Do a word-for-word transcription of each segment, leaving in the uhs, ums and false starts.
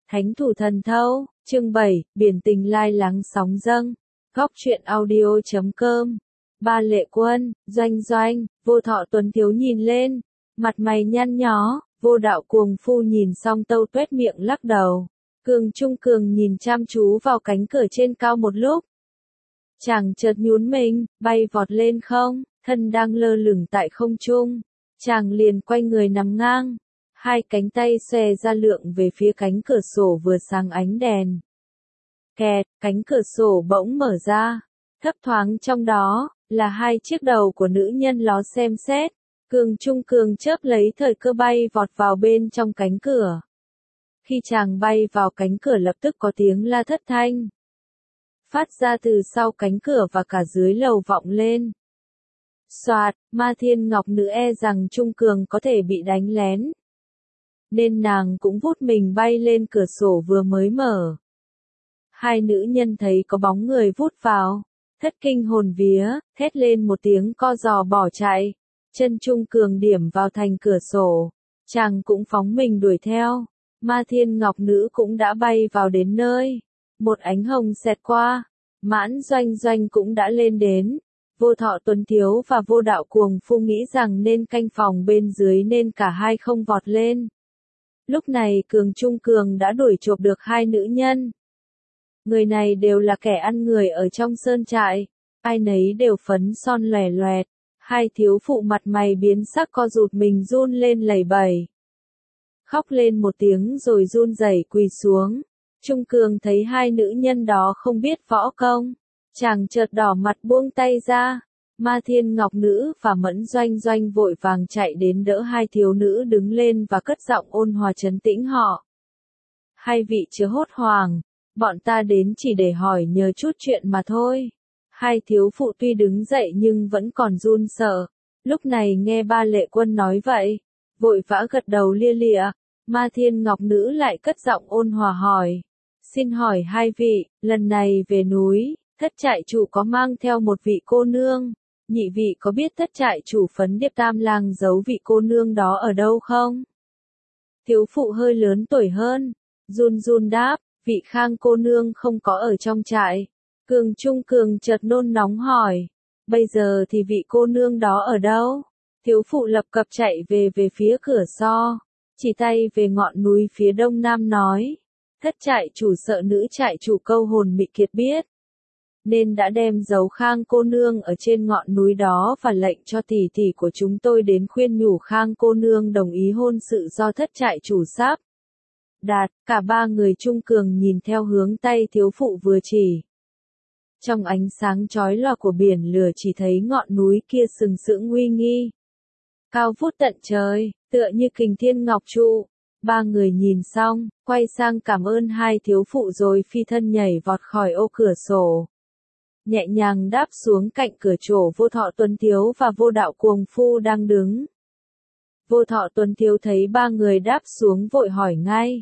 Thánh thủ thần thâu, chương bảy, biển tình lai lắng sóng dâng. Góc truyện audio chấm com. Ba Lệ Quân, Doanh Doanh, Vô Thọ Tuấn Thiếu nhìn lên, mặt mày nhăn nhó, Vô Đạo Cuồng Phu nhìn xong tâu tuét miệng lắc đầu. Cường Trung Cường nhìn chăm chú vào cánh cửa trên cao một lúc. Chàng chợt nhún mình, bay vọt lên không, thân đang lơ lửng tại không trung. Chàng liền quay người nằm ngang, hai cánh tay xòe ra lượng về phía cánh cửa sổ vừa sáng ánh đèn. Kẹt, cánh cửa sổ bỗng mở ra, thấp thoáng trong đó là hai chiếc đầu của nữ nhân ló xem xét. Cường Trung Cường chớp lấy thời cơ bay vọt vào bên trong cánh cửa. Khi chàng bay vào cánh cửa lập tức có tiếng la thất thanh phát ra từ sau cánh cửa và cả dưới lầu vọng lên. Soạt, Ma Thiên Ngọc Nữ e rằng Trung Cường có thể bị đánh lén, nên nàng cũng vút mình bay lên cửa sổ vừa mới mở. Hai nữ nhân thấy có bóng người vút vào, thất kinh hồn vía, thét lên một tiếng co giò bỏ chạy. Chân Trung Cường điểm vào thành cửa sổ, chàng cũng phóng mình đuổi theo. Ma Thiên Ngọc Nữ cũng đã bay vào đến nơi. Một ánh hồng xẹt qua, Mãn Doanh Doanh cũng đã lên đến. Vô Thọ Tuấn Thiếu và Vô Đạo Cuồng Phu nghĩ rằng nên canh phòng bên dưới nên cả hai không vọt lên. Lúc này Cường Trung Cường đã đuổi chộp được hai nữ nhân. Người này đều là kẻ ăn người ở trong sơn trại, ai nấy đều phấn son lòe loẹt. Hai thiếu phụ mặt mày biến sắc co rụt mình run lên lẩy bẩy. Khóc lên một tiếng rồi run rẩy quỳ xuống. Trung Cường thấy hai nữ nhân đó không biết võ công, chàng chợt đỏ mặt buông tay ra. Ma Thiên Ngọc Nữ và Mẫn Doanh Doanh vội vàng chạy đến đỡ hai thiếu nữ đứng lên và cất giọng ôn hòa trấn tĩnh họ. Hai vị chớ hốt hoảng, bọn ta đến chỉ để hỏi nhờ chút chuyện mà thôi. Hai thiếu phụ tuy đứng dậy nhưng vẫn còn run sợ. Lúc này nghe Ba Lệ Quân nói vậy, vội vã gật đầu lia lịa. Ma Thiên Ngọc Nữ lại cất giọng ôn hòa hỏi. Xin hỏi hai vị, lần này về núi, thất trại chủ có mang theo một vị cô nương? Nhị vị có biết thất trại chủ Phấn Điệp Tam Lang giấu vị cô nương đó ở đâu không? Thiếu phụ hơi lớn tuổi hơn, run run đáp, vị Khang cô nương không có ở trong trại. Cường Trung Cường chợt nôn nóng hỏi, bây giờ thì vị cô nương đó ở đâu? Thiếu phụ lập cập chạy về về phía cửa so, chỉ tay về ngọn núi phía đông nam nói, thất trại chủ sợ nữ trại chủ câu hồn mị kiệt biết, nên đã đem giấu Khang cô nương ở trên ngọn núi đó và lệnh cho tỷ tỷ của chúng tôi đến khuyên nhủ Khang cô nương đồng ý hôn sự do thất trại chủ sắp đạt. Cả ba người Trung Cường nhìn theo hướng tay thiếu phụ vừa chỉ. Trong ánh sáng chói lòa của biển lửa chỉ thấy ngọn núi kia sừng sững uy nghi, cao vút tận trời, tựa như kình thiên ngọc trụ. Ba người nhìn xong, quay sang cảm ơn hai thiếu phụ rồi phi thân nhảy vọt khỏi ô cửa sổ, nhẹ nhàng đáp xuống cạnh cửa chỗ Vô Thọ Tuấn Thiếu và Vô Đạo Cuồng Phu đang đứng. Vô Thọ Tuấn Thiếu thấy ba người đáp xuống vội hỏi ngay.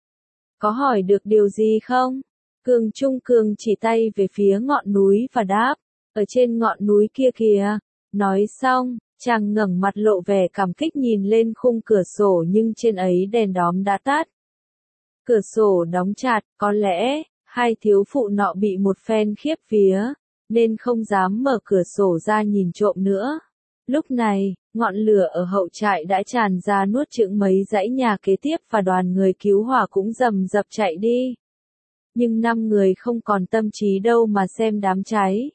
Có hỏi được điều gì không? Cường Trung Cường chỉ tay về phía ngọn núi và đáp, ở trên ngọn núi kia kìa. Nói xong, chàng ngẩng mặt lộ vẻ cảm kích nhìn lên khung cửa sổ nhưng trên ấy đèn đóm đã tắt. Cửa sổ đóng chặt, có lẽ, hai thiếu phụ nọ bị một phen khiếp vía, nên không dám mở cửa sổ ra nhìn trộm nữa. Lúc này, ngọn lửa ở hậu trại đã tràn ra nuốt chửng mấy dãy nhà kế tiếp và đoàn người cứu hỏa cũng rầm rập chạy đi. Nhưng năm người không còn tâm trí đâu mà xem đám cháy.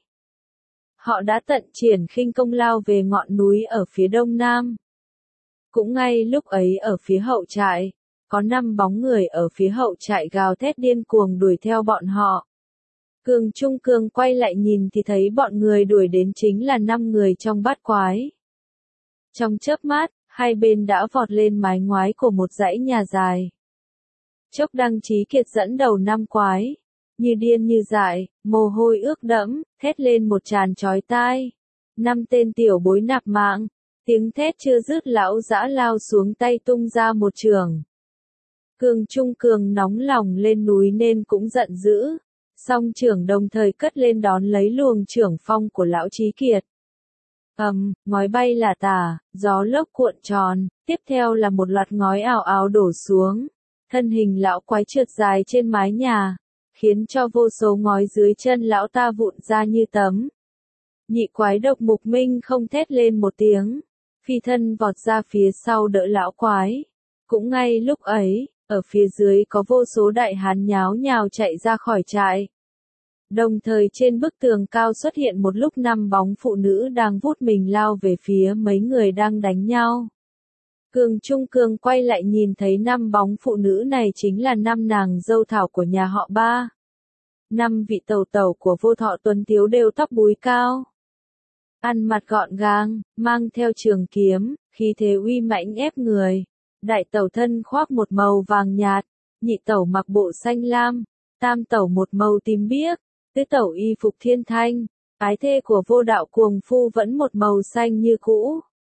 Họ đã tận triển khinh công lao về ngọn núi ở phía đông nam. Cũng ngay lúc ấy ở phía hậu trại, có năm bóng người ở phía hậu trại gào thét điên cuồng đuổi theo bọn họ. Cường Trung Cường quay lại nhìn thì thấy bọn người đuổi đến chính là năm người trong bát quái. Trong chớp mắt, hai bên đã vọt lên mái ngoái của một dãy nhà dài. Chốc Đăng Chí Kiệt dẫn đầu năm quái, như điên như dại, mồ hôi ướt đẫm, thét lên một tràn chói tai. Năm tên tiểu bối nạp mạng, tiếng thét chưa dứt lão dã lao xuống tay tung ra một chưởng. Cường Trung Cường nóng lòng lên núi nên cũng giận dữ, song chưởng đồng thời cất lên đón lấy luồng chưởng phong của lão Chí Kiệt. Ầm, ngói bay là tả, gió lốc cuộn tròn, tiếp theo là một loạt ngói ào ào đổ xuống. Thân hình lão quái trượt dài trên mái nhà, khiến cho vô số ngói dưới chân lão ta vụn ra như tấm. Nhị quái độc Mục Minh không thét lên một tiếng, phi thân vọt ra phía sau đỡ lão quái. Cũng ngay lúc ấy, ở phía dưới có vô số đại hán nháo nhào chạy ra khỏi trại. Đồng thời trên bức tường cao xuất hiện một lúc năm bóng phụ nữ đang vút mình lao về phía mấy người đang đánh nhau. Cường Trung Cường quay lại nhìn thấy năm bóng phụ nữ này chính là năm nàng dâu thảo của nhà họ Ba. Năm vị tẩu tẩu của Vô Thọ Tuấn Tiếu đều tóc búi cao, ăn mặc gọn gàng, mang theo trường kiếm, khí thế uy mãnh ép người. Đại tẩu thân khoác một màu vàng nhạt, nhị tẩu mặc bộ xanh lam, tam tẩu một màu tím biếc, tứ tẩu y phục thiên thanh, ái thê của Vô Đạo Cuồng Phu vẫn một màu xanh như cũ.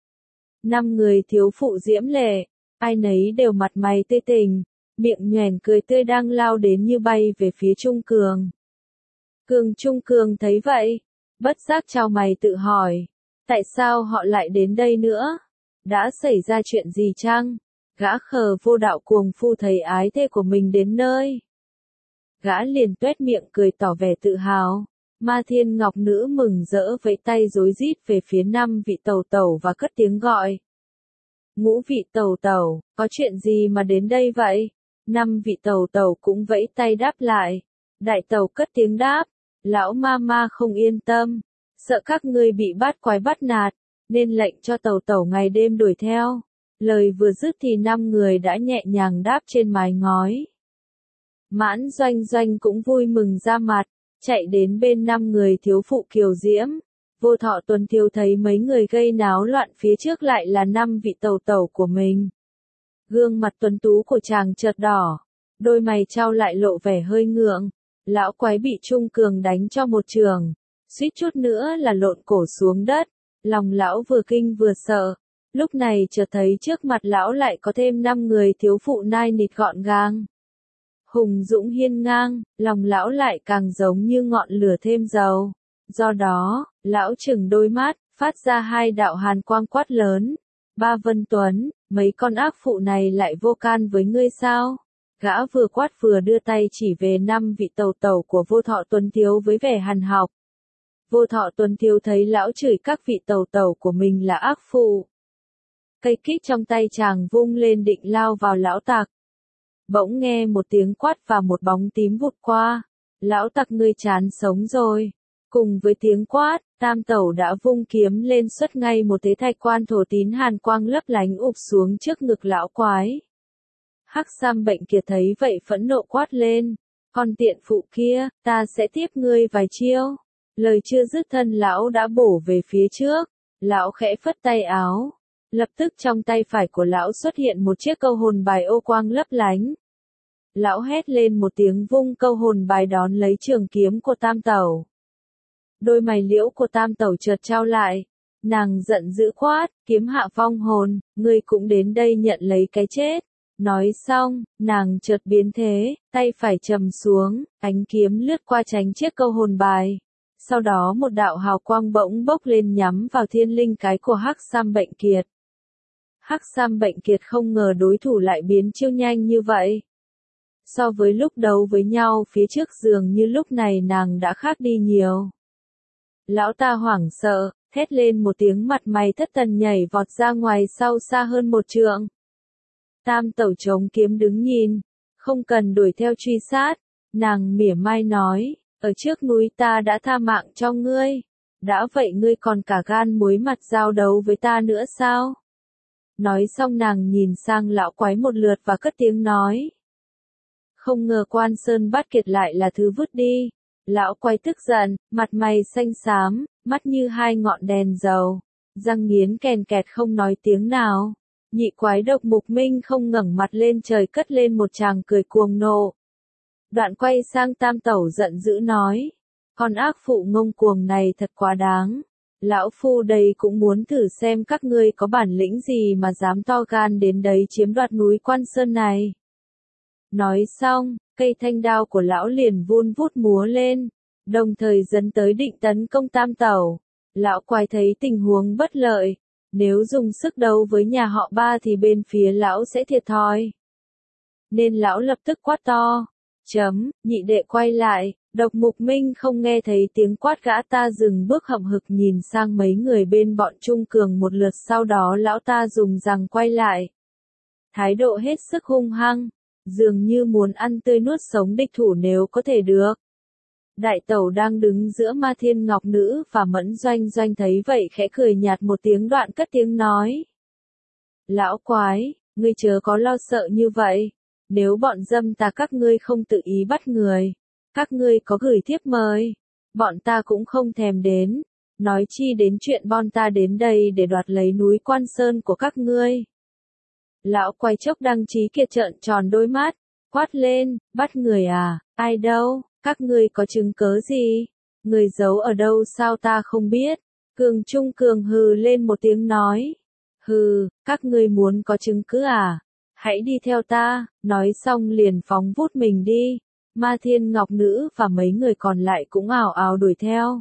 Năm người thiếu phụ diễm lệ, ai nấy đều mặt mày tươi tỉnh, miệng nhoẻn cười tươi đang lao đến như bay về phía Trung Cường. Cường Trung Cường thấy vậy, bất giác chau mày tự hỏi, tại sao họ lại đến đây nữa? Đã xảy ra chuyện gì chăng? Gã khờ Vô Đạo Cuồng Phu thấy ái thê của mình đến nơi, gã liền tuét miệng cười tỏ vẻ tự hào. Ma Thiên Ngọc Nữ mừng rỡ vẫy tay rối rít về phía năm vị tẩu tẩu và cất tiếng gọi. Ngũ vị tẩu tẩu, có chuyện gì mà đến đây vậy? Năm vị tẩu tẩu cũng vẫy tay đáp lại. Đại tẩu cất tiếng đáp, lão ma ma không yên tâm, sợ các ngươi bị bát quái bắt nạt, nên lệnh cho tẩu tẩu ngày đêm đuổi theo. Lời vừa dứt thì năm người đã nhẹ nhàng đáp trên mái ngói. Mãn Doanh Doanh cũng vui mừng ra mặt, chạy đến bên năm người thiếu phụ kiều diễm. Vô Thọ Tuấn Tiếu thấy mấy người gây náo loạn phía trước lại là năm vị tẩu tẩu của mình. Gương mặt tuấn tú của chàng chợt đỏ, đôi mày trao lại lộ vẻ hơi ngượng. Lão quái bị Trung Cường đánh cho một trường, suýt chút nữa là lộn cổ xuống đất. Lòng lão vừa kinh vừa sợ. Lúc này chợt thấy trước mặt lão lại có thêm năm người thiếu phụ nai nịt gọn gàng, hùng dũng hiên ngang, lòng lão lại càng giống như ngọn lửa thêm dầu. Do đó, lão chừng đôi mắt, phát ra hai đạo hàn quang quát lớn. Ba Vân Tuấn, mấy con ác phụ này lại vô can với ngươi sao? Gã vừa quát vừa đưa tay chỉ về năm vị tẩu tẩu của Vô Thọ Tuấn Tiếu với vẻ hằn học. Vô Thọ Tuấn Tiếu thấy lão chửi các vị tẩu tẩu của mình là ác phụ. Cây kích trong tay chàng vung lên định lao vào lão tặc. Bỗng nghe một tiếng quát và một bóng tím vụt qua. Lão tặc ngươi chán sống rồi. Cùng với tiếng quát, tam tẩu đã vung kiếm lên xuất ngay một thế thạch quan thổ tín hàn quang lấp lánh ụp xuống trước ngực lão quái. Hắc Sam Bệnh Kiệt thấy vậy phẫn nộ quát lên. Con tiện phụ kia, ta sẽ tiếp ngươi vài chiêu. Lời chưa dứt thân lão đã bổ về phía trước. Lão khẽ phất tay áo. Lập tức trong tay phải của lão xuất hiện một chiếc câu hồn bài ô quang lấp lánh. Lão hét lên một tiếng vung câu hồn bài đón lấy trường kiếm của tam tẩu. Đôi mày liễu của tam tẩu chợt trao lại. Nàng giận dữ quát, kiếm hạ vong hồn, ngươi cũng đến đây nhận lấy cái chết. Nói xong, nàng chợt biến thế, tay phải trầm xuống, ánh kiếm lướt qua tránh chiếc câu hồn bài. Sau đó một đạo hào quang bỗng bốc lên nhắm vào thiên linh cái của Hắc Sam Bệnh Kiệt. Hắc Sam Bệnh Kiệt không ngờ đối thủ lại biến chiêu nhanh như vậy. So với lúc đấu với nhau phía trước dường như lúc này nàng đã khác đi nhiều. Lão ta hoảng sợ, thét lên một tiếng mặt mày thất thần nhảy vọt ra ngoài sau xa hơn một trượng. Tam tẩu chống kiếm đứng nhìn, không cần đuổi theo truy sát, nàng mỉa mai nói, ở trước núi ta đã tha mạng cho ngươi, đã vậy ngươi còn cả gan muối mặt giao đấu với ta nữa sao? Nói xong nàng nhìn sang lão quái một lượt và cất tiếng nói. Không ngờ Quan Sơn Bát Kiệt lại là thứ vứt đi. Lão quái tức giận, mặt mày xanh xám, mắt như hai ngọn đèn dầu, răng nghiến kèn kẹt không nói tiếng nào. Nhị quái độc Mục Minh không ngẩng mặt lên trời cất lên một tràng cười cuồng nộ. Đoạn quay sang tam tẩu giận dữ nói. Con ác phụ ngông cuồng này thật quá đáng. Lão phu đây cũng muốn thử xem các ngươi có bản lĩnh gì mà dám to gan đến đấy chiếm đoạt núi Quan Sơn này. Nói xong, cây thanh đao của lão liền vun vút múa lên, đồng thời dẫn tới định tấn công tam tẩu. Lão quái thấy tình huống bất lợi, nếu dùng sức đấu với nhà họ Ba thì bên phía lão sẽ thiệt thòi. nên lão lập tức quát to. Chấm, nhị đệ quay lại, Độc Mục Minh không nghe thấy tiếng quát gã ta dừng bước hậm hực nhìn sang mấy người bên bọn Trung Cường một lượt, sau đó lão ta dùng rằng quay lại. Thái độ hết sức hung hăng, dường như muốn ăn tươi nuốt sống địch thủ nếu có thể được. Đại tẩu đang đứng giữa Ma Thiên Ngọc Nữ và Mẫn Doanh Doanh thấy vậy khẽ cười nhạt một tiếng, đoạn cất tiếng nói. Lão quái, ngươi chớ có lo sợ như vậy, nếu bọn dâm tà các ngươi không tự ý bắt người, các ngươi có gửi thiếp mời, bọn ta cũng không thèm đến, nói chi đến chuyện bọn ta đến đây để đoạt lấy núi Quan Sơn của các ngươi. Lão quay chốc Đăng Chí Kiệt trợn tròn đôi mắt, quát lên, bắt người à, ai đâu, các ngươi có chứng cớ gì, người giấu ở đâu sao ta không biết. Cường Trung Cường hừ lên một tiếng nói, hừ, các ngươi muốn có chứng cứ à, hãy đi theo ta, nói xong liền phóng vút mình đi. Ma Thiên Ngọc Nữ và mấy người còn lại cũng ào ào đuổi theo.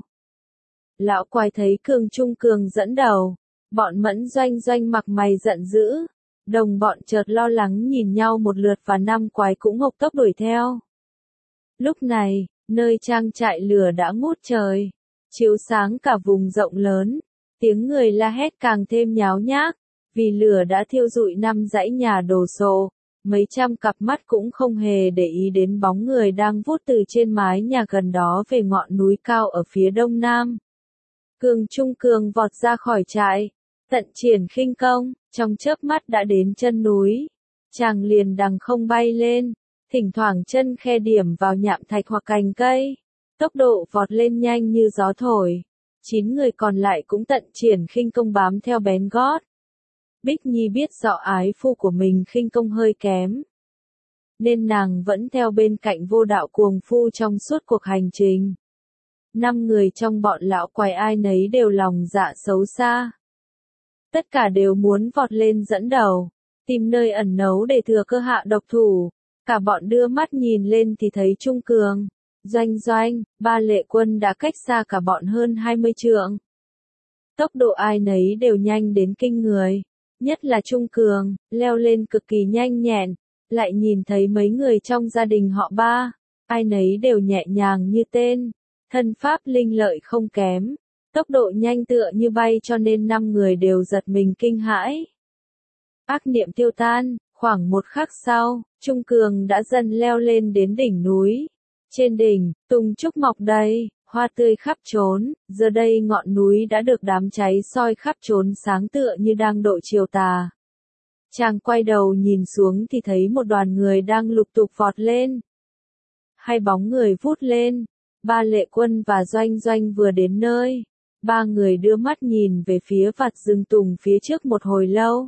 Lão quái thấy Cường Trung Cường dẫn đầu, bọn Mẫn Doanh Doanh mặt mày giận dữ, đồng bọn chợt lo lắng nhìn nhau một lượt và năm quái cũng hộc tốc đuổi theo. Lúc này, nơi trang trại lửa đã ngút trời, chiếu sáng cả vùng rộng lớn, tiếng người la hét càng thêm nháo nhác, vì lửa đã thiêu rụi năm dãy nhà đồ sộ. Mấy trăm cặp mắt cũng không hề để ý đến bóng người đang vút từ trên mái nhà gần đó về ngọn núi cao ở phía đông nam. Cường Trung Cường vọt ra khỏi trại, tận triển khinh công, trong chớp mắt đã đến chân núi. Chàng liền đằng không bay lên, thỉnh thoảng chân khe điểm vào nhạm thạch hoặc cành cây, tốc độ vọt lên nhanh như gió thổi. Chín người còn lại cũng tận triển khinh công bám theo bén gót. Bích Nhi biết rõ ái phu của mình khinh công hơi kém, nên nàng vẫn theo bên cạnh Vô Đạo cuồng phu trong suốt cuộc hành trình. Năm người trong bọn lão quái ai nấy đều lòng dạ xấu xa. Tất cả đều muốn vọt lên dẫn đầu, tìm nơi ẩn náu để thừa cơ hạ độc thủ. Cả bọn đưa mắt nhìn lên thì thấy Trung Cường, Doanh Doanh, Ba Lệ Quân đã cách xa cả bọn hơn hai mươi trượng. Tốc độ ai nấy đều nhanh đến kinh người. Nhất là Trung Cường, leo lên cực kỳ nhanh nhẹn, lại nhìn thấy mấy người trong gia đình họ Ba, ai nấy đều nhẹ nhàng như tên, thân pháp linh lợi không kém, tốc độ nhanh tựa như bay cho nên năm người đều giật mình kinh hãi. Ác niệm tiêu tan, khoảng một khắc sau, Trung Cường đã dần leo lên đến đỉnh núi. Trên đỉnh, tùng trúc mọc đầy, hoa tươi khắp trốn, giờ đây ngọn núi đã được đám cháy soi khắp trốn sáng tựa như đang độ chiều tà. Chàng quay đầu nhìn xuống thì thấy một đoàn người đang lục tục vọt lên. Hai bóng người vút lên, Ba Lệ Quân và Doanh Doanh vừa đến nơi. Ba người đưa mắt nhìn về phía vạt rừng tùng phía trước một hồi lâu.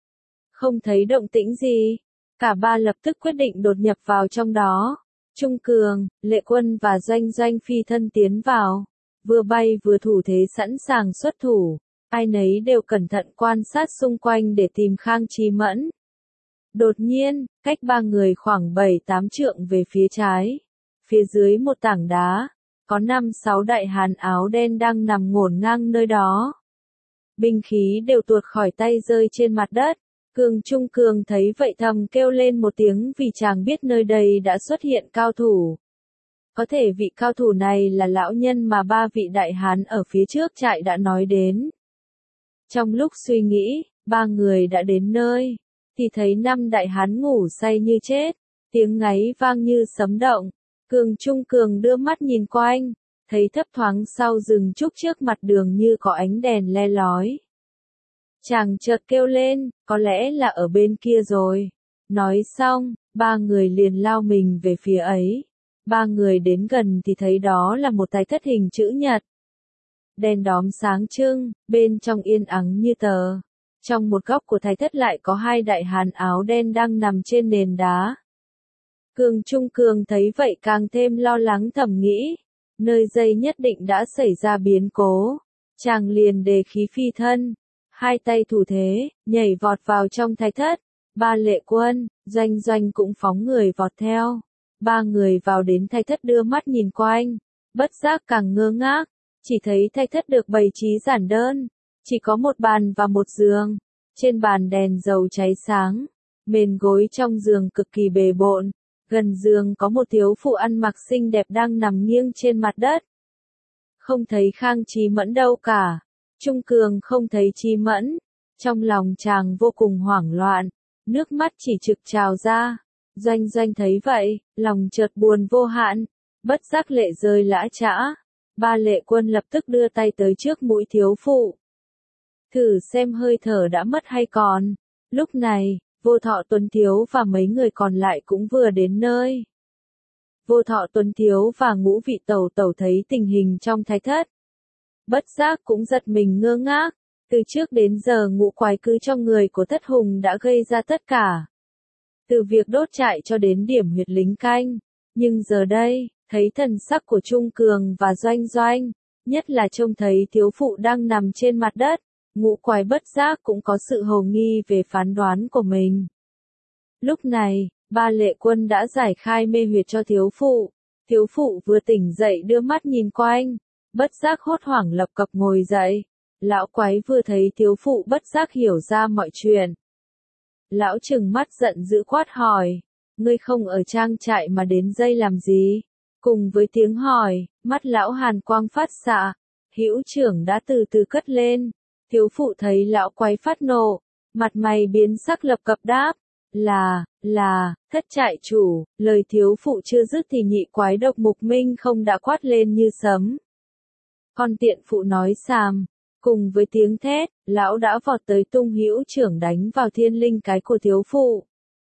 Không thấy động tĩnh gì, cả ba lập tức quyết định đột nhập vào trong đó. Trung Cường, Lệ Quân và Doanh Doanh phi thân tiến vào, vừa bay vừa thủ thế sẵn sàng xuất thủ, ai nấy đều cẩn thận quan sát xung quanh để tìm Khang Chí Mẫn. Đột nhiên, cách ba người khoảng bảy tám trượng về phía trái, phía dưới một tảng đá, có năm sáu đại hán áo đen đang nằm ngổn ngang nơi đó. Binh khí đều tuột khỏi tay rơi trên mặt đất. Cường Trung Cường thấy vậy thầm kêu lên một tiếng vì chàng biết nơi đây đã xuất hiện cao thủ. Có thể vị cao thủ này là lão nhân mà ba vị đại hán ở phía trước trại đã nói đến. Trong lúc suy nghĩ, ba người đã đến nơi, thì thấy năm đại hán ngủ say như chết, tiếng ngáy vang như sấm động. Cường Trung Cường đưa mắt nhìn quanh, thấy thấp thoáng sau rừng trúc trước mặt đường như có ánh đèn le lói. Chàng chợt kêu lên, có lẽ là ở bên kia rồi. Nói xong, ba người liền lao mình về phía ấy. Ba người đến gần thì thấy đó là một thạch thất hình chữ nhật. Đèn đóm sáng trưng, bên trong yên ắng như tờ. Trong một góc của thạch thất lại có hai đại hán áo đen đang nằm trên nền đá. Cường Trung Cường thấy vậy càng thêm lo lắng thầm nghĩ. Nơi đây nhất định đã xảy ra biến cố. Chàng liền đề khí phi thân. Hai tay thủ thế, nhảy vọt vào trong thạch thất. Ba Lệ Quân, Doanh Doanh cũng phóng người vọt theo. Ba người vào đến thạch thất đưa mắt nhìn quanh. Bất giác càng ngơ ngác. Chỉ thấy thạch thất được bày trí giản đơn. Chỉ có một bàn và một giường. Trên bàn đèn dầu cháy sáng. Mền gối trong giường cực kỳ bề bộn, gần giường có một thiếu phụ ăn mặc xinh đẹp đang nằm nghiêng trên mặt đất. Không thấy Khang Chí Mẫn đâu cả. Trung Cường không thấy Chí Mẫn, trong lòng chàng vô cùng hoảng loạn, nước mắt chỉ trực trào ra. Doanh Doanh thấy vậy, lòng chợt buồn vô hạn, bất giác lệ rơi lã chã. Ba Lệ Quân lập tức đưa tay tới trước mũi thiếu phụ. Thử xem hơi thở đã mất hay còn. Lúc này, Vô Thọ Tuấn Thiếu và mấy người còn lại cũng vừa đến nơi. Vô Thọ Tuấn Thiếu và Ngũ Vị Tẩu Tẩu thấy tình hình trong thái thất. Bất giác cũng giật mình ngơ ngác, từ trước đến giờ ngũ quái cứ trong người của Thất Hùng đã gây ra tất cả. Từ việc đốt trại cho đến điểm huyệt lính canh, nhưng giờ đây, thấy thần sắc của Trung Cường và Doanh Doanh, nhất là trông thấy thiếu phụ đang nằm trên mặt đất, ngũ quái bất giác cũng có sự hồ nghi về phán đoán của mình. Lúc này, Ba Lệ Quân đã giải khai mê huyệt cho thiếu phụ. Thiếu phụ vừa tỉnh dậy đưa mắt nhìn quanh, bất giác hốt hoảng lập cập ngồi dậy. Lão quái vừa thấy thiếu phụ bất giác hiểu ra mọi chuyện. Lão trừng mắt giận dữ quát hỏi, ngươi không ở trang trại mà đến đây làm gì? Cùng với tiếng hỏi, mắt lão hàn quang phát xạ, hữu trưởng đã từ từ cất lên. Thiếu phụ thấy lão quái phát nộ, mặt mày biến sắc lập cập đáp, là, là, thất trại chủ. Lời thiếu phụ chưa dứt thì nhị quái Độc Mục Minh không đã quát lên như sấm. Con tiện phụ nói xàm. Cùng với tiếng thét, lão đã vọt tới tung hữu trưởng đánh vào thiên linh cái của thiếu phụ.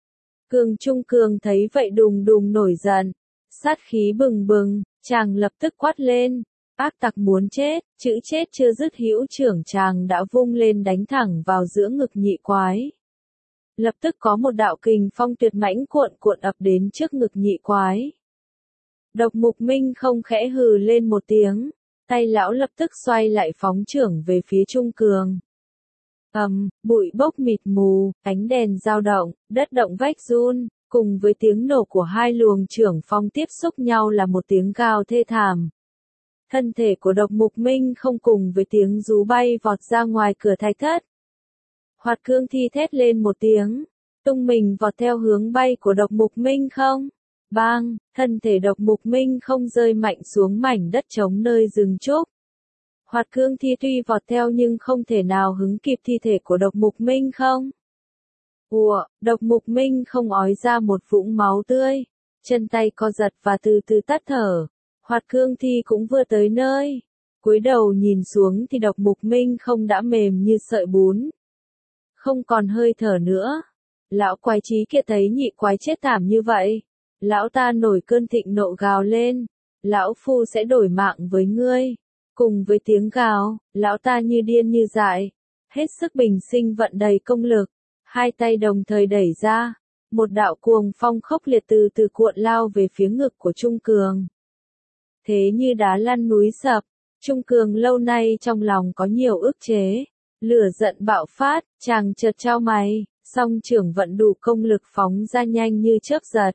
Cường Trung Cường thấy vậy đùng đùng nổi giận, sát khí bừng bừng, chàng lập tức quát lên, ác tặc muốn chết, chữ chết chưa dứt hữu trưởng chàng đã vung lên đánh thẳng vào giữa ngực nhị quái. Lập tức có một đạo kình phong tuyệt mãnh cuộn cuộn ập đến trước ngực nhị quái. Độc Mục Minh không khẽ hừ lên một tiếng. Tay lão lập tức xoay lại phóng trưởng về phía Trung Cường. Ầm, um, bụi bốc mịt mù, ánh đèn dao động, đất động vách run, cùng với tiếng nổ của hai luồng trưởng phong tiếp xúc nhau là một tiếng gào thê thảm. Thân thể của Độc Mục Minh không cùng với tiếng rú bay vọt ra ngoài cửa thạch thất. Hoạt Cương Thi thét lên một tiếng, tung mình vọt theo hướng bay của Độc Mục Minh không. Bang, thân thể Độc Mục Minh không rơi mạnh xuống mảnh đất trống nơi rừng trúc. Hoạt Cương Thi tuy vọt theo nhưng không thể nào hứng kịp thi thể của Độc Mục Minh không. Ủa, Độc Mục Minh không ói ra một vũng máu tươi, chân tay co giật và từ từ tắt thở. Hoạt Cương Thi cũng vừa tới nơi, cúi đầu nhìn xuống thì Độc Mục Minh không đã mềm như sợi bún. Không còn hơi thở nữa. Lão quái trí kia thấy nhị quái chết thảm như vậy. Lão ta nổi cơn thịnh nộ gào lên, lão phu sẽ đổi mạng với ngươi. Cùng với tiếng gào, lão ta như điên như dại, hết sức bình sinh vận đầy công lực, hai tay đồng thời đẩy ra, một đạo cuồng phong khốc liệt từ từ cuộn lao về phía ngực của Trung Cường. Thế như đá lăn núi sập, Trung Cường lâu nay trong lòng có nhiều ức chế, lửa giận bạo phát, chàng chợt chau mày, song trưởng vận đủ công lực phóng ra nhanh như chớp giật.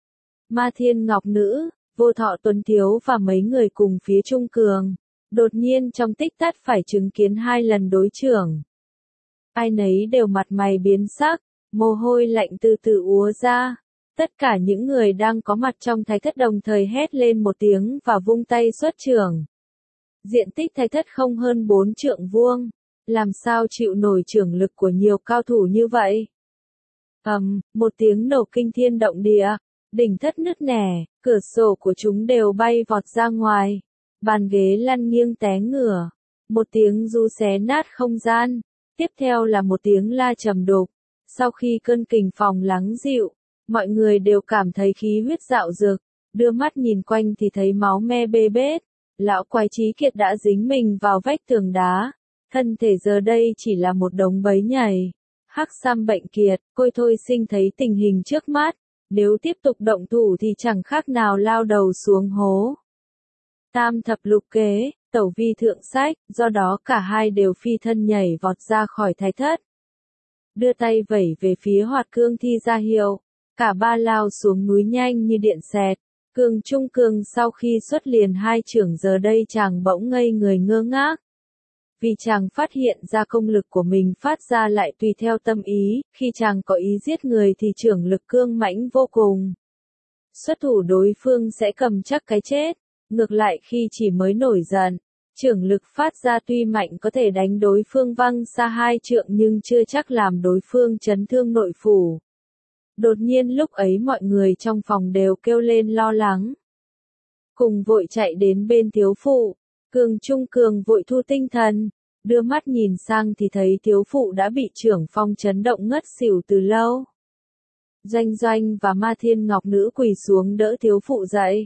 Ma Thiên Ngọc Nữ, Vô Thọ Tuấn Thiếu và mấy người cùng phía Trung Cường, đột nhiên trong tích tắc phải chứng kiến hai lần đối trưởng. Ai nấy đều mặt mày biến sắc, mồ hôi lạnh từ từ úa ra. Tất cả những người đang có mặt trong thái thất đồng thời hét lên một tiếng và vung tay xuất trưởng. Diện tích thái thất không hơn bốn trượng vuông, làm sao chịu nổi trưởng lực của nhiều cao thủ như vậy? Ầm, um, một tiếng nổ kinh thiên động địa. Đỉnh thất nứt nẻ, cửa sổ của chúng đều bay vọt ra ngoài. Bàn ghế lăn nghiêng té ngửa. Một tiếng ru xé nát không gian. Tiếp theo là một tiếng la trầm đục. Sau khi cơn kình phong lắng dịu, mọi người đều cảm thấy khí huyết dạo dực. Đưa mắt nhìn quanh thì thấy máu me bê bết. Lão quái trí kiệt đã dính mình vào vách tường đá. Thân thể giờ đây chỉ là một đống bấy nhầy. Hắc Sam bệnh kiệt, Côi Thôi Sinh thấy tình hình trước mắt. Nếu tiếp tục động thủ thì chẳng khác nào lao đầu xuống hố. Tam thập lục kế, tẩu vi thượng sách, do đó cả hai đều phi thân nhảy vọt ra khỏi thái thất. Đưa tay vẩy về phía Hoạt Cương Thi ra hiệu, cả ba lao xuống núi nhanh như điện xẹt. Cường Trung Cường sau khi xuất liền hai trưởng giờ đây chàng bỗng ngây người ngơ ngác. Vì chàng phát hiện ra công lực của mình phát ra lại tùy theo tâm ý, khi chàng có ý giết người thì trưởng lực cương mãnh vô cùng. Xuất thủ đối phương sẽ cầm chắc cái chết, ngược lại khi chỉ mới nổi giận, trưởng lực phát ra tuy mạnh có thể đánh đối phương văng xa hai trượng nhưng chưa chắc làm đối phương chấn thương nội phủ. Đột nhiên lúc ấy mọi người trong phòng đều kêu lên lo lắng. Cùng vội chạy đến bên thiếu phụ, Cường Trung Cường vội thu tinh thần, đưa mắt nhìn sang thì thấy thiếu phụ đã bị trưởng phong chấn động ngất xỉu từ lâu. Doanh Doanh và Ma Thiên Ngọc Nữ quỳ xuống đỡ thiếu phụ dậy.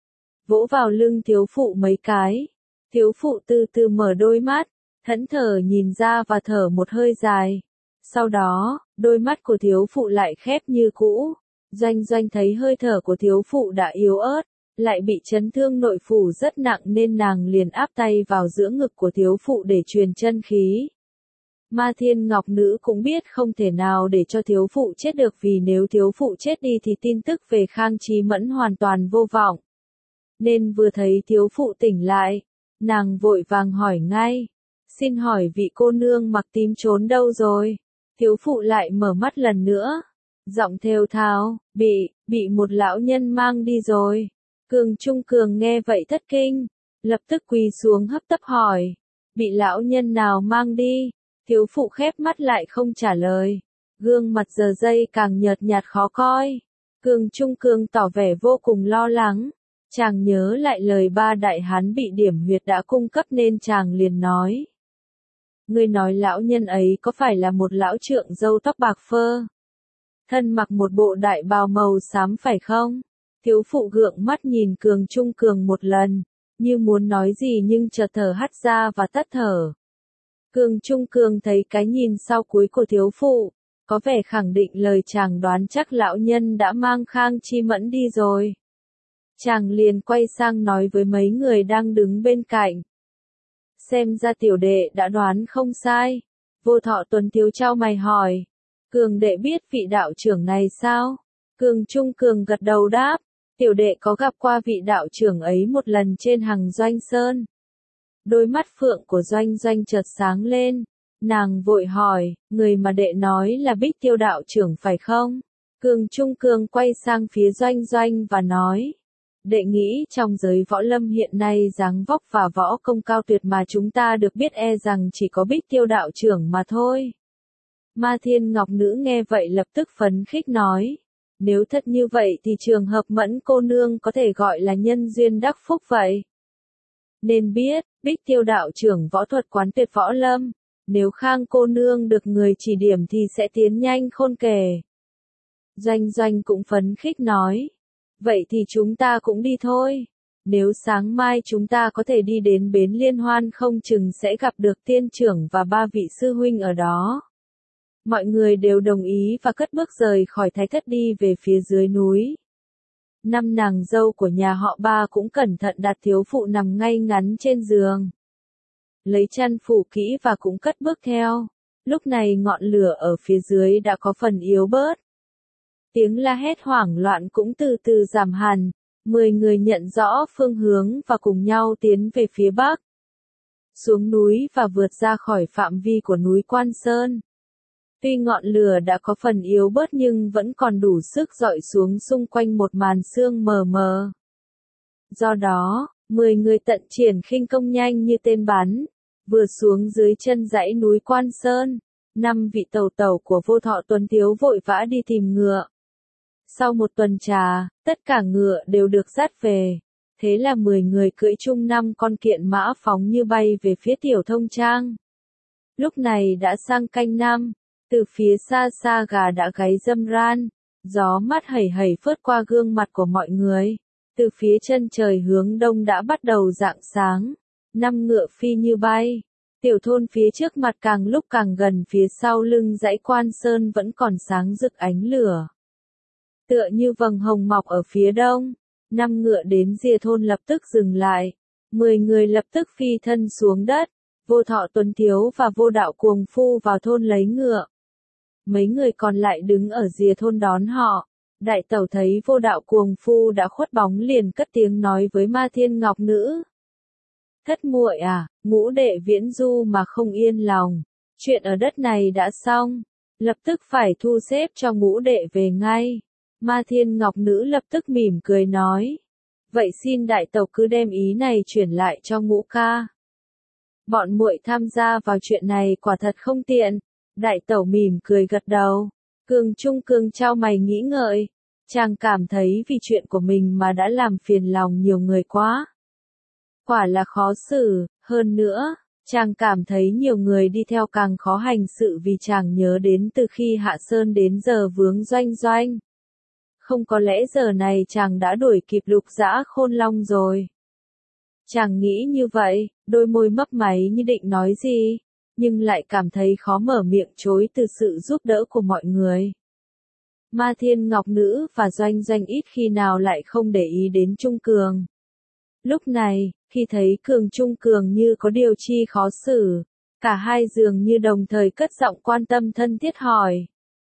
Vỗ vào lưng thiếu phụ mấy cái. Thiếu phụ từ từ mở đôi mắt, thẫn thờ nhìn ra và thở một hơi dài. Sau đó, đôi mắt của thiếu phụ lại khép như cũ. Doanh Doanh thấy hơi thở của thiếu phụ đã yếu ớt, lại bị chấn thương nội phủ rất nặng nên nàng liền áp tay vào giữa ngực của thiếu phụ để truyền chân khí. Ma Thiên Ngọc Nữ cũng biết không thể nào để cho thiếu phụ chết được vì nếu thiếu phụ chết đi thì tin tức về Khang Chí Mẫn hoàn toàn vô vọng. Nên vừa thấy thiếu phụ tỉnh lại, nàng vội vàng hỏi ngay, xin hỏi vị cô nương mặc tím trốn đâu rồi? Thiếu phụ lại mở mắt lần nữa, giọng thều thào, bị, bị một lão nhân mang đi rồi. Cường Trung Cường nghe vậy thất kinh, lập tức quỳ xuống hấp tấp hỏi, bị lão nhân nào mang đi? Thiếu phụ khép mắt lại không trả lời, gương mặt giờ giây càng nhợt nhạt khó coi. Cường Trung Cường tỏ vẻ vô cùng lo lắng, chàng nhớ lại lời ba đại hán bị điểm huyệt đã cung cấp nên chàng liền nói. Ngươi nói lão nhân ấy có phải là một lão trượng râu tóc bạc phơ? Thân mặc một bộ đại bào màu xám phải không? Thiếu phụ gượng mắt nhìn Cường Trung Cường một lần, như muốn nói gì nhưng chợt thở hắt ra và tắt thở. Cường Trung Cường thấy cái nhìn sau cuối của thiếu phụ, có vẻ khẳng định lời chàng đoán chắc lão nhân đã mang Khang Chí Mẫn đi rồi. Chàng liền quay sang nói với mấy người đang đứng bên cạnh. Xem ra tiểu đệ đã đoán không sai. Vô Thọ Tuấn Tiếu trao mày hỏi. Cường đệ biết vị đạo trưởng này sao? Cường Trung Cường gật đầu đáp. Tiểu đệ có gặp qua vị đạo trưởng ấy một lần trên Hằng Doanh Sơn. Đôi mắt phượng của Doanh Doanh chợt sáng lên. Nàng vội hỏi, người mà đệ nói là Bích Tiêu đạo trưởng phải không? Cường Trung Cường quay sang phía Doanh Doanh và nói. Đệ nghĩ trong giới võ lâm hiện nay dáng vóc và võ công cao tuyệt mà chúng ta được biết e rằng chỉ có Bích Tiêu đạo trưởng mà thôi. Ma Thiên Ngọc Nữ nghe vậy lập tức phấn khích nói. Nếu thật như vậy thì trường hợp Mẫn cô nương có thể gọi là nhân duyên đắc phúc vậy. Nên biết, Bích Tiêu đạo trưởng võ thuật quán tuyệt võ lâm. Nếu Khang cô nương được người chỉ điểm thì sẽ tiến nhanh khôn kể. Doanh Doanh cũng phấn khích nói. Vậy thì chúng ta cũng đi thôi. Nếu sáng mai chúng ta có thể đi đến bến liên hoan không chừng sẽ gặp được tiên trưởng và ba vị sư huynh ở đó. Mọi người đều đồng ý và cất bước rời khỏi Thái Thất đi về phía dưới núi. Năm nàng dâu của nhà họ Ba cũng cẩn thận đặt thiếu phụ nằm ngay ngắn trên giường. Lấy chăn phủ kỹ và cũng cất bước theo. Lúc này ngọn lửa ở phía dưới đã có phần yếu bớt. Tiếng la hét hoảng loạn cũng từ từ giảm hẳn. Mười người nhận rõ phương hướng và cùng nhau tiến về phía bắc. Xuống núi và vượt ra khỏi phạm vi của núi Quan Sơn. Tuy ngọn lửa đã có phần yếu bớt nhưng vẫn còn đủ sức dọi xuống xung quanh một màn sương mờ mờ. Do đó, mười người tận triển khinh công nhanh như tên bắn, vừa xuống dưới chân dãy núi Quan Sơn, năm vị tàu tàu của Vô Thọ Tuấn Tiếu vội vã đi tìm ngựa. Sau một tuần trà, tất cả ngựa đều được dắt về, thế là mười người cưỡi chung năm con kiện mã phóng như bay về phía Tiểu Thông Trang. Lúc này đã sang canh năm. Từ phía xa xa gà đã gáy râm ran, gió mát hẩy hẩy phớt qua gương mặt của mọi người. Từ phía chân trời hướng đông đã bắt đầu rạng sáng, năm ngựa phi như bay. Tiểu thôn phía trước mặt càng lúc càng gần, phía sau lưng dãy Quan Sơn vẫn còn sáng rực ánh lửa. Tựa như vầng hồng mọc ở phía đông, năm ngựa đến rìa thôn lập tức dừng lại. Mười người lập tức phi thân xuống đất, Vô Thọ Tuấn Tiếu và Vô Đạo Cuồng Phu vào thôn lấy ngựa. Mấy người còn lại đứng ở rìa thôn đón họ. Đại tẩu thấy Vô Đạo Cuồng Phu đã khuất bóng liền cất tiếng nói với Ma Thiên Ngọc Nữ. Thất muội à, ngũ đệ viễn du mà không yên lòng. Chuyện ở đất này đã xong. Lập tức phải thu xếp cho ngũ đệ về ngay. Ma Thiên Ngọc Nữ lập tức mỉm cười nói. Vậy xin đại tộc cứ đem ý này chuyển lại cho ngũ ca. Bọn muội tham gia vào chuyện này quả thật không tiện. Đại tẩu mỉm cười gật đầu. Cường Trung Cường trao mày nghĩ ngợi. Chàng cảm thấy vì chuyện của mình mà đã làm phiền lòng nhiều người quá. Quả là khó xử, hơn nữa, chàng cảm thấy nhiều người đi theo càng khó hành sự vì chàng nhớ đến từ khi Hạ Sơn đến giờ vướng Doanh Doanh. Không có lẽ giờ này chàng đã đuổi kịp Lục Dã Khôn Long rồi. Chàng nghĩ như vậy, đôi môi mấp máy như định nói gì, nhưng lại cảm thấy khó mở miệng chối từ sự giúp đỡ của mọi người. Ma Thiên Ngọc Nữ và Doanh Doanh ít khi nào lại không để ý đến Trung Cường. Lúc này, khi thấy Cường Trung Cường như có điều chi khó xử, cả hai dường như đồng thời cất giọng quan tâm thân thiết hỏi.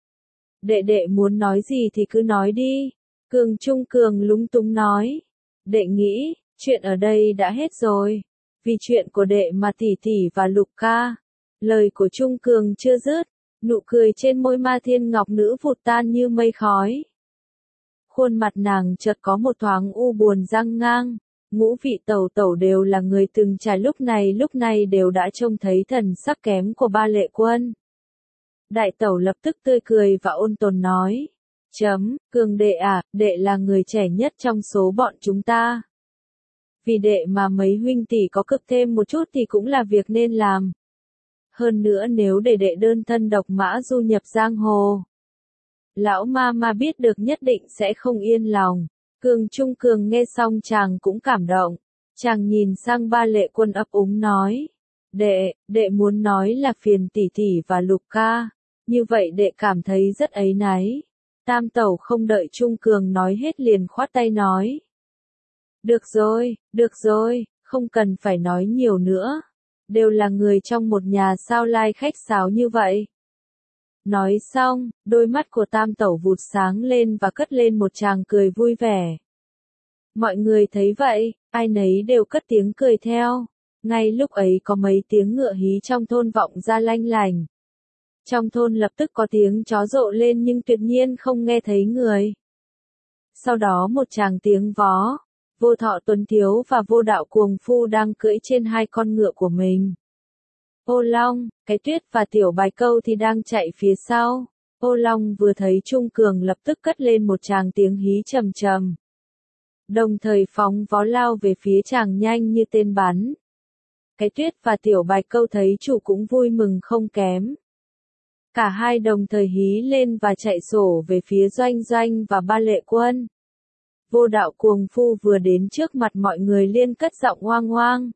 Đệ đệ muốn nói gì thì cứ nói đi. Cường Trung Cường lúng túng nói. Đệ nghĩ, chuyện ở đây đã hết rồi. Vì chuyện của đệ mà tỷ tỷ và Lục ca. Lời của Trung Cường chưa dứt, nụ cười trên môi Ma Thiên Ngọc Nữ vụt tan như mây khói. Khuôn mặt nàng chợt có một thoáng u buồn răng ngang. Ngũ vị tẩu tẩu đều là người từng trải, lúc này lúc này đều đã trông thấy thần sắc kém của Ba Lệ Quân. Đại tẩu lập tức tươi cười và ôn tồn nói. Chấm, Cường đệ à, đệ là người trẻ nhất trong số bọn chúng ta. Vì đệ mà mấy huynh tỷ có cực thêm một chút thì cũng là việc nên làm. Hơn nữa nếu để đệ đơn thân độc mã du nhập giang hồ, lão ma ma biết được nhất định sẽ không yên lòng. Cường Trung Cường nghe xong chàng cũng cảm động. Chàng nhìn sang Ba Lệ Quân ấp úng nói. Đệ, đệ muốn nói là phiền tỷ tỷ và Lục ca. Như vậy đệ cảm thấy rất áy náy. Tam tẩu không đợi Trung Cường nói hết liền khoát tay nói. Được rồi, được rồi, không cần phải nói nhiều nữa. Đều là người trong một nhà sao lai khách sáo như vậy. Nói xong, đôi mắt của Tam tẩu vụt sáng lên và cất lên một tràng cười vui vẻ. Mọi người thấy vậy, ai nấy đều cất tiếng cười theo. Ngay lúc ấy có mấy tiếng ngựa hí trong thôn vọng ra lanh lành. Trong thôn lập tức có tiếng chó rộ lên nhưng tuyệt nhiên không nghe thấy người. Sau đó một tràng tiếng vó. Vô Thọ Tuấn Thiếu và Vô Đạo Cuồng Phu đang cưỡi trên hai con ngựa của mình. Ô Long, Cái Tuyết và Tiểu Bạch Câu thì đang chạy phía sau. Ô Long vừa thấy Trung Cường lập tức cất lên một tràng tiếng hí trầm trầm. Đồng thời phóng vó lao về phía chàng nhanh như tên bắn. Cái Tuyết và Tiểu Bạch Câu thấy chủ cũng vui mừng không kém. Cả hai đồng thời hí lên và chạy sổ về phía Doanh Doanh và Ba Lệ Quân. Vô Đạo Cuồng Phu vừa đến trước mặt mọi người liền cất giọng oang oang.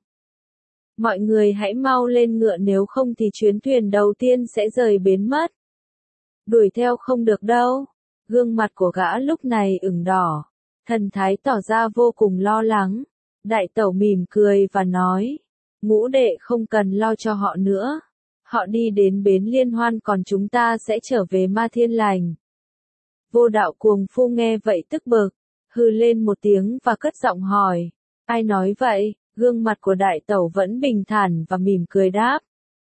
Mọi người hãy mau lên ngựa nếu không thì chuyến thuyền đầu tiên sẽ rời bến mất. Đuổi theo không được đâu. Gương mặt của gã lúc này ửng đỏ. Thần thái tỏ ra vô cùng lo lắng. Đại tẩu mỉm cười và nói. Ngũ đệ không cần lo cho họ nữa. Họ đi đến bến liên hoan còn chúng ta sẽ trở về Ma Thiên Lành. Vô Đạo Cuồng Phu nghe vậy tức bực. Hừ lên một tiếng và cất giọng hỏi. Ai nói vậy? Gương mặt của đại tẩu vẫn bình thản và mỉm cười đáp.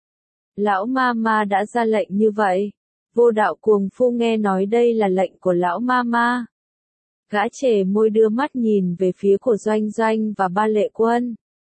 Lão ma ma đã ra lệnh như vậy. Vô Đạo Cuồng Phu nghe nói đây là lệnh của lão ma ma. Gã chề môi đưa mắt nhìn về phía của Doanh Doanh và Ba Lệ Quân.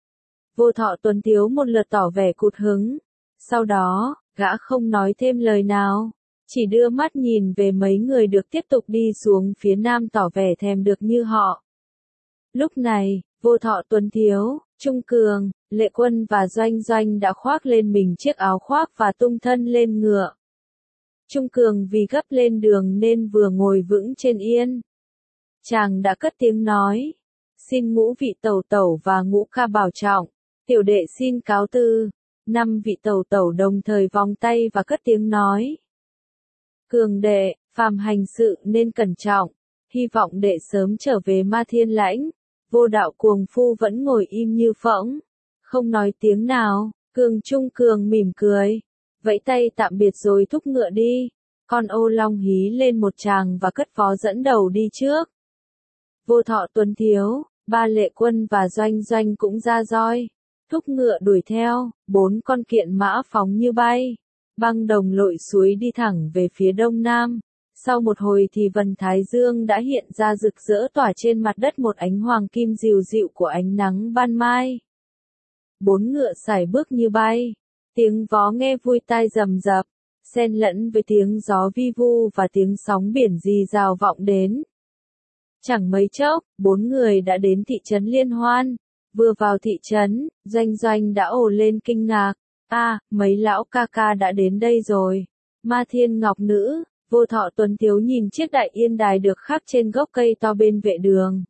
Vô Thọ Tuấn Thiếu một lượt tỏ vẻ cụt hứng. Sau đó, gã không nói thêm lời nào. Chỉ đưa mắt nhìn về mấy người được tiếp tục đi xuống phía nam tỏ vẻ thèm được như họ. Lúc này, Vô Thọ Tuấn Thiếu, Trung Cường, Lệ Quân và Doanh Doanh đã khoác lên mình chiếc áo khoác và tung thân lên ngựa. Trung Cường vì gấp lên đường nên vừa ngồi vững trên yên. Chàng đã cất tiếng nói. Xin ngũ vị tẩu tẩu và ngũ ca bảo trọng. Tiểu đệ xin cáo từ. Năm vị tẩu tẩu đồng thời vòng tay và cất tiếng nói. Cường đệ, phàm hành sự nên cẩn trọng. Hy vọng đệ sớm trở về Ma Thiên Lãnh. Vô Đạo Cuồng Phu vẫn ngồi im như phỗng. Không nói tiếng nào. Cường Trung Cường mỉm cười. Vẫy tay tạm biệt rồi thúc ngựa đi. Con Ô Long hí lên một tràng và cất vó dẫn đầu đi trước. Vô Thọ Tuấn Thiếu, Ba Lệ Quân và Doanh Doanh cũng ra roi. Thúc ngựa đuổi theo, bốn con kiện mã phóng như bay. Băng đồng lội suối đi thẳng về phía đông nam. Sau một hồi thì vầng thái dương đã hiện ra rực rỡ tỏa trên mặt đất một ánh hoàng kim dịu dịu của ánh nắng ban mai. Bốn ngựa sải bước như bay. Tiếng vó nghe vui tai rầm rập, xen lẫn với tiếng gió vi vu và tiếng sóng biển rì rào vọng đến. Chẳng mấy chốc, bốn người đã đến thị trấn Liên Hoan. Vừa vào thị trấn, Doanh Doanh đã ồ lên kinh ngạc. À, mấy lão ca ca đã đến đây rồi. Ma Thiên Ngọc Nữ, Vô Thọ Tuấn Tiếu nhìn chiếc đại yên đài được khắc trên gốc cây to bên vệ đường.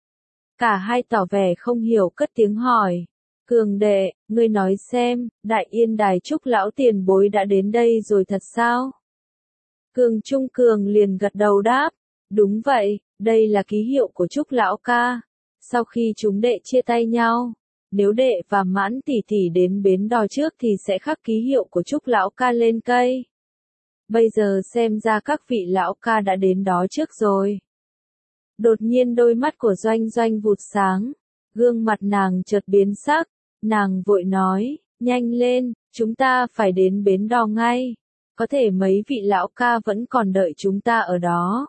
Cả hai tỏ vẻ không hiểu cất tiếng hỏi. Cường đệ, ngươi nói xem, đại yên đài Trúc lão tiền bối đã đến đây rồi thật sao? Cường Trung Cường liền gật đầu đáp. Đúng vậy, đây là ký hiệu của Trúc lão ca. Sau khi chúng đệ chia tay nhau, nếu đệ và Mãn tỷ tỷ đến bến đò trước thì sẽ khắc ký hiệu của Trúc lão ca lên cây. Bây giờ xem ra các vị lão ca đã đến đó trước rồi. Đột nhiên đôi mắt của Doanh Doanh vụt sáng, gương mặt nàng chợt biến sắc, nàng vội nói, nhanh lên, chúng ta phải đến bến đò ngay, có thể mấy vị lão ca vẫn còn đợi chúng ta ở đó.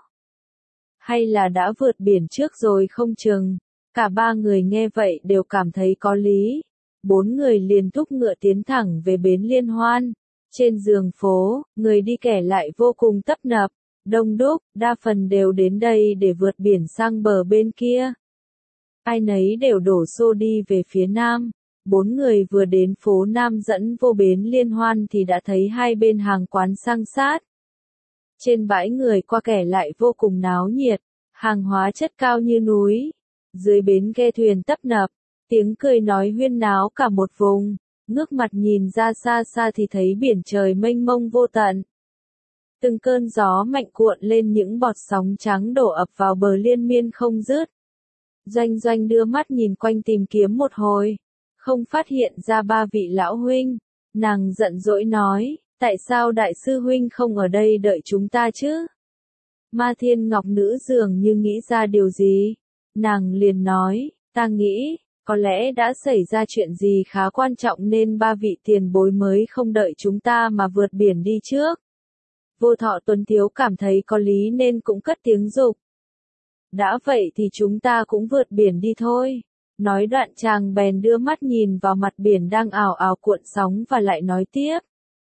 Hay là đã vượt biển trước rồi không chừng. Cả ba người nghe vậy đều cảm thấy có lý. Bốn người liền thúc ngựa tiến thẳng về bến Liên Hoan. Trên giường phố, người đi kẻ lại vô cùng tấp nập, đông đúc, đa phần đều đến đây để vượt biển sang bờ bên kia. Ai nấy đều đổ xô đi về phía nam. Bốn người vừa đến phố Nam dẫn vô bến Liên Hoan thì đã thấy hai bên hàng quán sang sát. Trên bãi người qua kẻ lại vô cùng náo nhiệt, hàng hóa chất cao như núi. Dưới bến ghe thuyền tấp nập, tiếng cười nói huyên náo cả một vùng, ngước mặt nhìn ra xa xa thì thấy biển trời mênh mông vô tận. Từng cơn gió mạnh cuộn lên những bọt sóng trắng đổ ập vào bờ liên miên không dứt. Doanh Doanh đưa mắt nhìn quanh tìm kiếm một hồi, không phát hiện ra ba vị lão huynh, nàng giận dỗi nói, tại sao đại sư huynh không ở đây đợi chúng ta chứ? Ma Thiên Ngọc Nữ dường như nghĩ ra điều gì. Nàng liền nói, ta nghĩ, có lẽ đã xảy ra chuyện gì khá quan trọng nên ba vị tiền bối mới không đợi chúng ta mà vượt biển đi trước. Vô Thọ Tuấn Tiếu cảm thấy có lý nên cũng cất tiếng dục. Đã vậy thì chúng ta cũng vượt biển đi thôi. Nói đoạn chàng bèn đưa mắt nhìn vào mặt biển đang ào ào cuộn sóng và lại nói tiếp.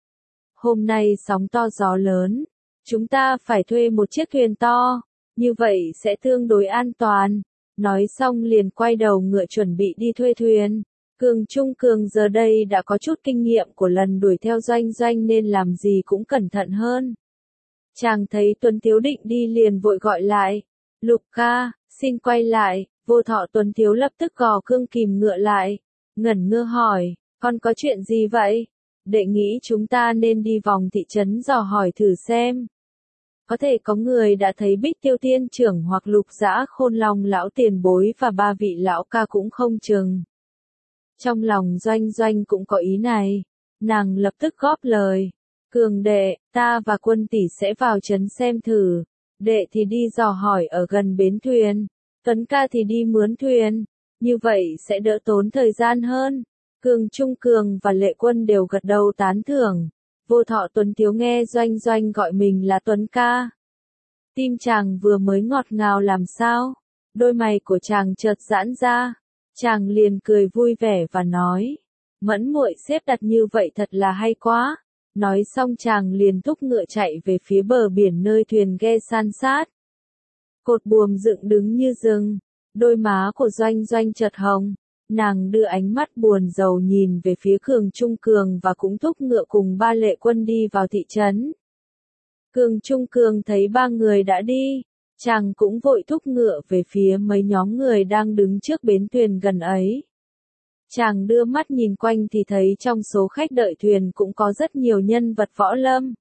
Hôm nay sóng to gió lớn, chúng ta phải thuê một chiếc thuyền to, như vậy sẽ tương đối an toàn. Nói xong liền quay đầu ngựa chuẩn bị đi thuê thuyền. Cường Trung Cường giờ đây đã có chút kinh nghiệm của lần đuổi theo Doanh Doanh nên làm gì cũng cẩn thận hơn. Chàng thấy Tuấn Tiếu định đi liền vội gọi lại. Lục ca, xin quay lại. Vô Thọ Tuấn Tiếu lập tức gò cương kìm ngựa lại. Ngẩn ngơ hỏi, con có chuyện gì vậy? Đệ nghĩ chúng ta nên đi vòng thị trấn dò hỏi thử xem. Có thể có người đã thấy Bích Tiêu Tiên trưởng hoặc Lục Dã Khôn Long lão tiền bối và ba vị lão ca cũng không chừng. Trong lòng Doanh Doanh cũng có ý này. Nàng lập tức góp lời. Cường đệ, ta và quân tỷ sẽ vào trấn xem thử. Đệ thì đi dò hỏi ở gần bến thuyền. Tuấn ca thì đi mướn thuyền. Như vậy sẽ đỡ tốn thời gian hơn. Cường Trung Cường và Lệ Quân đều gật đầu tán thưởng. Vô Thọ Tuấn Tiếu nghe Doanh Doanh gọi mình là Tuấn ca. Tim chàng vừa mới ngọt ngào làm sao. Đôi mày của chàng chợt giãn ra. Chàng liền cười vui vẻ và nói. Mẫn muội xếp đặt như vậy thật là hay quá. Nói xong chàng liền thúc ngựa chạy về phía bờ biển nơi thuyền ghe san sát. Cột buồm dựng đứng như rừng. Đôi má của Doanh Doanh chợt hồng. Nàng đưa ánh mắt buồn rầu nhìn về phía Cường Trung Cường và cũng thúc ngựa cùng ba Lệ Quân đi vào thị trấn. Cường Trung Cường thấy ba người đã đi, chàng cũng vội thúc ngựa về phía mấy nhóm người đang đứng trước bến thuyền gần ấy. Chàng đưa mắt nhìn quanh thì thấy trong số khách đợi thuyền cũng có rất nhiều nhân vật võ lâm.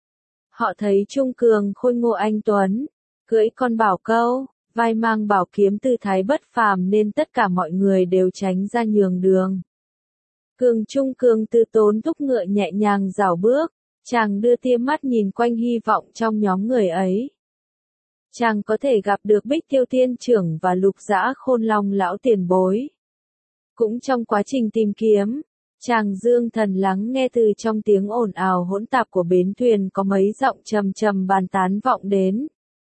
Họ thấy Trung Cường khôi ngô anh tuấn, cưỡi con bảo câu, vai mang bảo kiếm tư thái bất phàm nên tất cả mọi người đều tránh ra nhường đường. Cường Trung Cường từ tốn thúc ngựa nhẹ nhàng rảo bước, chàng đưa tia mắt nhìn quanh hy vọng trong nhóm người ấy. Chàng có thể gặp được Bích Tiêu Tiên trưởng và Lục Dã Khôn Long lão tiền bối. Cũng trong quá trình tìm kiếm, chàng dương thần lắng nghe từ trong tiếng ồn ào hỗn tạp của bến thuyền có mấy giọng trầm trầm bàn tán vọng đến.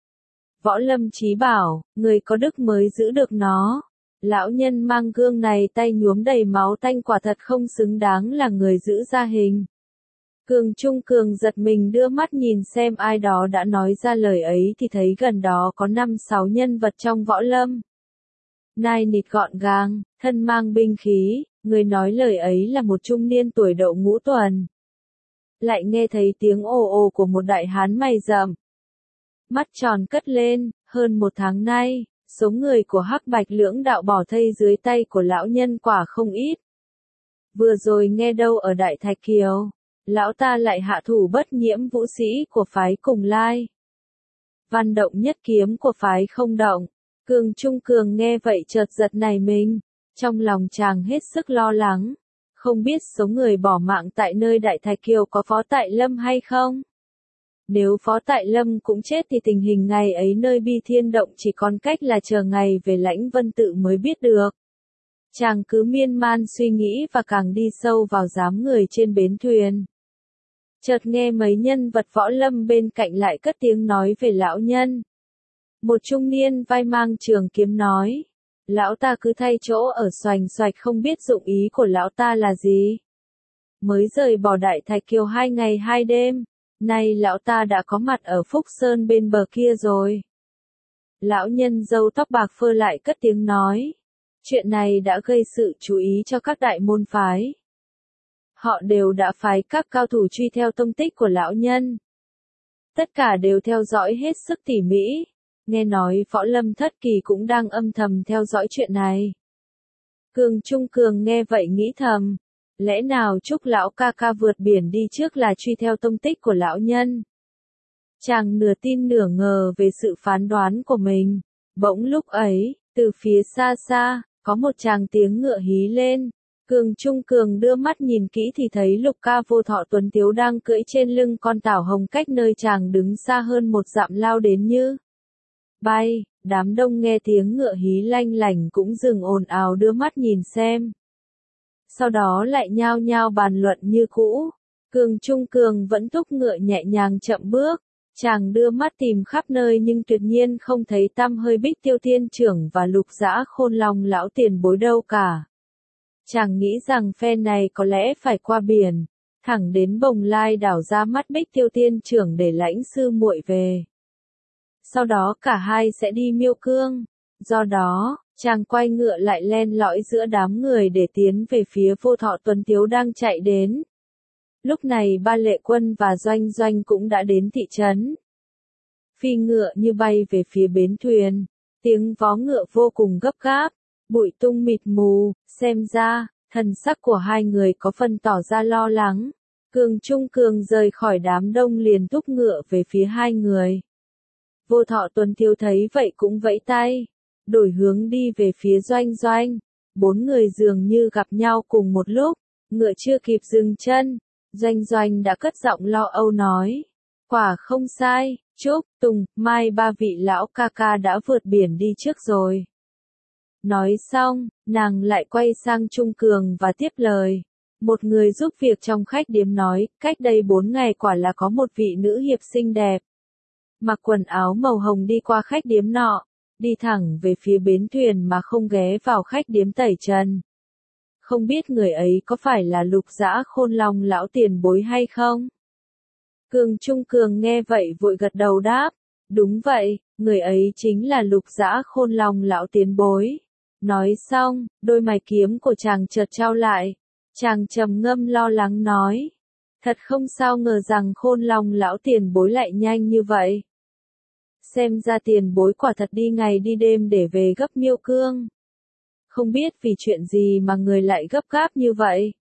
Võ Lâm Chí bảo, người có đức mới giữ được nó. Lão nhân mang gương này tay nhuốm đầy máu tanh quả thật không xứng đáng là người giữ gia hình. Cường Trung Cường giật mình đưa mắt nhìn xem ai đó đã nói ra lời ấy thì thấy gần đó có năm sáu nhân vật trong võ lâm. Nai nịt gọn gàng, thân mang binh khí, người nói lời ấy là một trung niên tuổi đậu ngũ tuần. Lại nghe thấy tiếng ồ ồ của một đại hán mày rậm. Mắt tròn cất lên, hơn một tháng nay, số người của Hắc Bạch lưỡng đạo bỏ thây dưới tay của lão nhân quả không ít. Vừa rồi nghe đâu ở Đại Thạch Kiều, lão ta lại hạ thủ bất nhiễm vũ sĩ của phái Cùng Lai. Văn động nhất kiếm của phái Không Động. Cường Trung Cường nghe vậy chợt giật nảy mình, trong lòng chàng hết sức lo lắng, không biết số người bỏ mạng tại nơi Đại Thạch Kiều có Phó Tại Lâm hay không? Nếu Phó Tại Lâm cũng chết thì tình hình ngày ấy nơi Bi Thiên Động chỉ còn cách là chờ ngày về Lãnh Vân Tự mới biết được. Chàng cứ miên man suy nghĩ và càng đi sâu vào đám người trên bến thuyền. Chợt nghe mấy nhân vật võ lâm bên cạnh lại cất tiếng nói về lão nhân. Một trung niên vai mang trường kiếm nói, lão ta cứ thay chỗ ở xoành xoạch không biết dụng ý của lão ta là gì. Mới rời bỏ Đại Thạch Kiều hai ngày hai đêm, nay lão ta đã có mặt ở Phúc Sơn bên bờ kia rồi. Lão nhân râu tóc bạc phơ lại cất tiếng nói, chuyện này đã gây sự chú ý cho các đại môn phái. Họ đều đã phái các cao thủ truy theo tông tích của lão nhân. Tất cả đều theo dõi hết sức tỉ mỉ. Nghe nói Võ Lâm Thất Kỳ cũng đang âm thầm theo dõi chuyện này. Cường Trung Cường nghe vậy nghĩ thầm, lẽ nào Trúc lão ca ca vượt biển đi trước là truy theo tông tích của lão nhân. Chàng nửa tin nửa ngờ về sự phán đoán của mình. Bỗng lúc ấy, từ phía xa xa, có một tràng tiếng ngựa hí lên. Cường Trung Cường đưa mắt nhìn kỹ thì thấy Lục Ca Vô Thọ Tuấn Tiếu đang cưỡi trên lưng con tảo hồng cách nơi chàng đứng xa hơn một dặm lao đến như bay. Đám đông nghe tiếng ngựa hí lanh lảnh cũng dừng ồn ào đưa mắt nhìn xem. Sau đó lại nhao nhao bàn luận như cũ. Cường Trung Cường vẫn thúc ngựa nhẹ nhàng chậm bước. Chàng đưa mắt tìm khắp nơi nhưng tuyệt nhiên không thấy tăm hơi Bích Tiêu Thiên Trưởng và Lục Dã Khôn Long lão tiền bối đâu cả. Chàng nghĩ rằng phe này có lẽ phải qua biển, thẳng đến Bồng Lai đảo ra mắt Bích Tiêu Thiên Trưởng để lãnh sư muội về. Sau đó cả hai sẽ đi Miêu Cương. Do đó, chàng quay ngựa lại len lỏi giữa đám người để tiến về phía Vô Thọ Tuấn Tiếu đang chạy đến. Lúc này Ba Lệ Quân và Doanh Doanh cũng đã đến thị trấn. Phi ngựa như bay về phía bến thuyền, tiếng vó ngựa vô cùng gấp gáp, bụi tung mịt mù, xem ra, thần sắc của hai người có phần tỏ ra lo lắng. Cường Trung Cường rời khỏi đám đông liền thúc ngựa về phía hai người. Vô Thọ Tuấn Tiếu thấy vậy cũng vẫy tay, đổi hướng đi về phía Doanh Doanh. Bốn người dường như gặp nhau cùng một lúc, ngựa chưa kịp dừng chân, Doanh Doanh đã cất giọng lo âu nói, quả không sai, Trúc, Tùng, Mai ba vị lão ca ca đã vượt biển đi trước rồi. Nói xong, nàng lại quay sang Trung Cường và tiếp lời. Một người giúp việc trong khách điếm nói, cách đây bốn ngày quả là có một vị nữ hiệp xinh đẹp. Mặc quần áo màu hồng đi qua khách điếm nọ, đi thẳng về phía bến thuyền mà không ghé vào khách điếm tẩy trần. Không biết người ấy có phải là Lục Dã Khôn Long lão tiền bối hay không? Cường Trung Cường nghe vậy vội gật đầu đáp, đúng vậy, người ấy chính là Lục Dã Khôn Long lão tiền bối. Nói xong, đôi mày kiếm của chàng chợt trao lại, chàng trầm ngâm lo lắng nói, thật không sao ngờ rằng Khôn Long lão tiền bối lại nhanh như vậy. Xem ra tiền bối quả thật đi ngày đi đêm để về gấp Miêu Cương. Không biết vì chuyện gì mà người lại gấp gáp như vậy.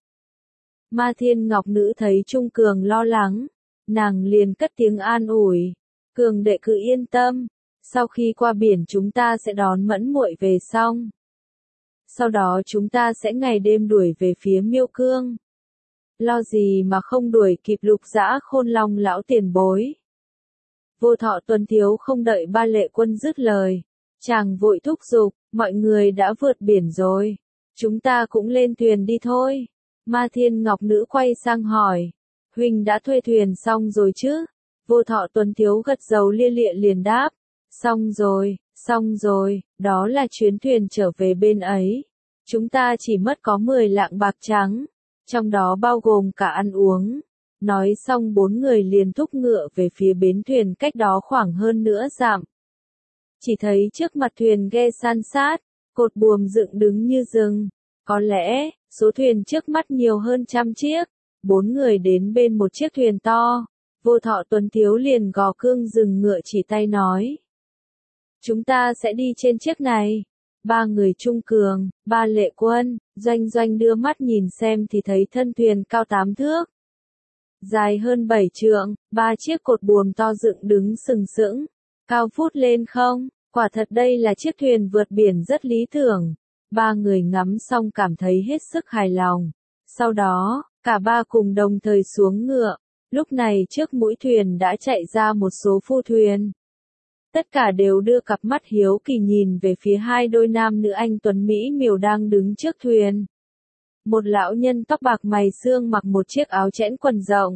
Ma Thiên Ngọc Nữ thấy Trung Cường lo lắng, nàng liền cất tiếng an ủi, Cường đệ cứ yên tâm, sau khi qua biển chúng ta sẽ đón Mẫn muội về xong. Sau đó chúng ta sẽ ngày đêm đuổi về phía Miêu Cương. Lo gì mà không đuổi kịp Lục Dã Khôn Long lão tiền bối. Vô Thọ Tuấn Tiếu không đợi Ba Lệ Quân dứt lời, chàng vội thúc giục, mọi người đã vượt biển rồi. Chúng ta cũng lên thuyền đi thôi. Ma Thiên Ngọc Nữ quay sang hỏi. Huynh đã thuê thuyền xong rồi chứ? Vô Thọ Tuấn Thiếu gật đầu lia lịa liền đáp. Xong rồi, xong rồi, đó là chuyến thuyền trở về bên ấy. Chúng ta chỉ mất có mười lạng bạc trắng, trong đó bao gồm cả ăn uống. Nói xong bốn người liền thúc ngựa về phía bến thuyền cách đó khoảng hơn nửa dặm. Chỉ thấy trước mặt thuyền ghe san sát, cột buồm dựng đứng như rừng. Có lẽ, số thuyền trước mắt nhiều hơn trăm chiếc. Bốn người đến bên một chiếc thuyền to. Vô Thọ Tuấn Thiếu liền gò cương dừng ngựa chỉ tay nói. Chúng ta sẽ đi trên chiếc này. Ba người Trung Cường, Ba Lệ Quân, Doanh Doanh đưa mắt nhìn xem thì thấy thân thuyền cao tám thước. Dài hơn bảy trượng, ba chiếc cột buồm to dựng đứng sừng sững, cao vút lên không, quả thật đây là chiếc thuyền vượt biển rất lý tưởng. Ba người ngắm xong cảm thấy hết sức hài lòng. Sau đó, cả ba cùng đồng thời xuống ngựa. Lúc này trước mũi thuyền đã chạy ra một số phu thuyền. Tất cả đều đưa cặp mắt hiếu kỳ nhìn về phía hai đôi nam nữ anh tuấn Mỹ miều đang đứng trước thuyền. Một lão nhân tóc bạc mày xương mặc một chiếc áo chẽn quần rộng.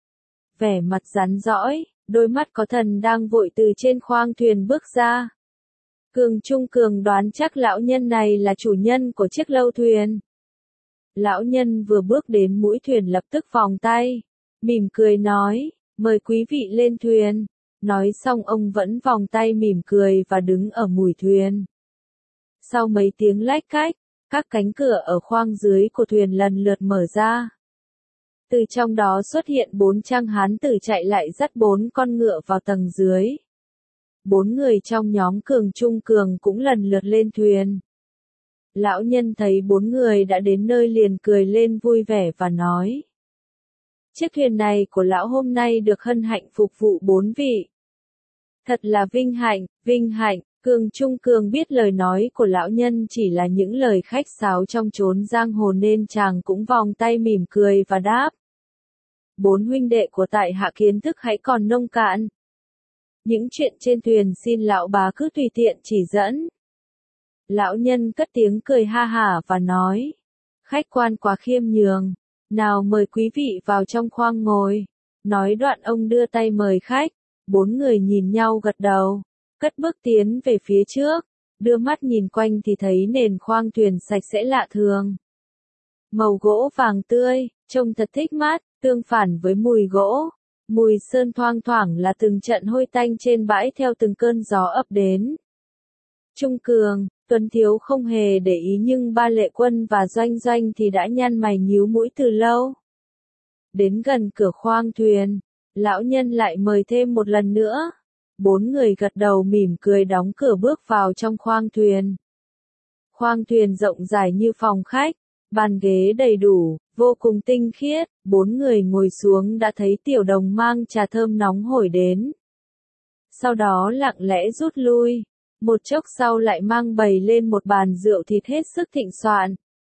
Vẻ mặt rắn rõi, đôi mắt có thần đang vội từ trên khoang thuyền bước ra. Cường Trung Cường đoán chắc lão nhân này là chủ nhân của chiếc lâu thuyền. Lão nhân vừa bước đến mũi thuyền lập tức vòng tay, mỉm cười nói, mời quý vị lên thuyền. Nói xong ông vẫn vòng tay mỉm cười và đứng ở mũi thuyền. Sau mấy tiếng lách cách, các cánh cửa ở khoang dưới của thuyền lần lượt mở ra. Từ trong đó xuất hiện bốn trang hán tử chạy lại dắt bốn con ngựa vào tầng dưới. Bốn người trong nhóm Cường Trung Cường cũng lần lượt lên thuyền. Lão nhân thấy bốn người đã đến nơi liền cười lên vui vẻ và nói. Chiếc thuyền này của lão hôm nay được hân hạnh phục vụ bốn vị. Thật là vinh hạnh, vinh hạnh. Cường Trung Cường biết lời nói của lão nhân chỉ là những lời khách sáo trong chốn giang hồ nên chàng cũng vòng tay mỉm cười và đáp. Bốn huynh đệ của tại hạ kiến thức hãy còn nông cạn. Những chuyện trên thuyền xin lão bá cứ tùy tiện chỉ dẫn. Lão nhân cất tiếng cười ha hả và nói. Khách quan quá khiêm nhường. Nào mời quý vị vào trong khoang ngồi. Nói đoạn ông đưa tay mời khách. Bốn người nhìn nhau gật đầu. Cất bước tiến về phía trước. Đưa mắt nhìn quanh thì thấy nền khoang thuyền sạch sẽ lạ thường. Màu gỗ vàng tươi, trông thật thích mắt, tương phản với mùi gỗ. Mùi sơn thoang thoảng là từng trận hôi tanh trên bãi theo từng cơn gió ập đến. Trung Cường, Tuấn Thiếu không hề để ý nhưng Ba Lệ Quân và Doanh Doanh thì đã nhăn mày nhíu mũi từ lâu. Đến gần cửa khoang thuyền, lão nhân lại mời thêm một lần nữa. Bốn người gật đầu mỉm cười đóng cửa bước vào trong khoang thuyền. Khoang thuyền rộng dài như phòng khách, bàn ghế đầy đủ, vô cùng tinh khiết. Bốn người ngồi xuống đã thấy Tiểu Đồng mang trà thơm nóng hổi đến. Sau đó lặng lẽ rút lui. Một chốc sau lại mang bày lên một bàn rượu thịt hết sức thịnh soạn.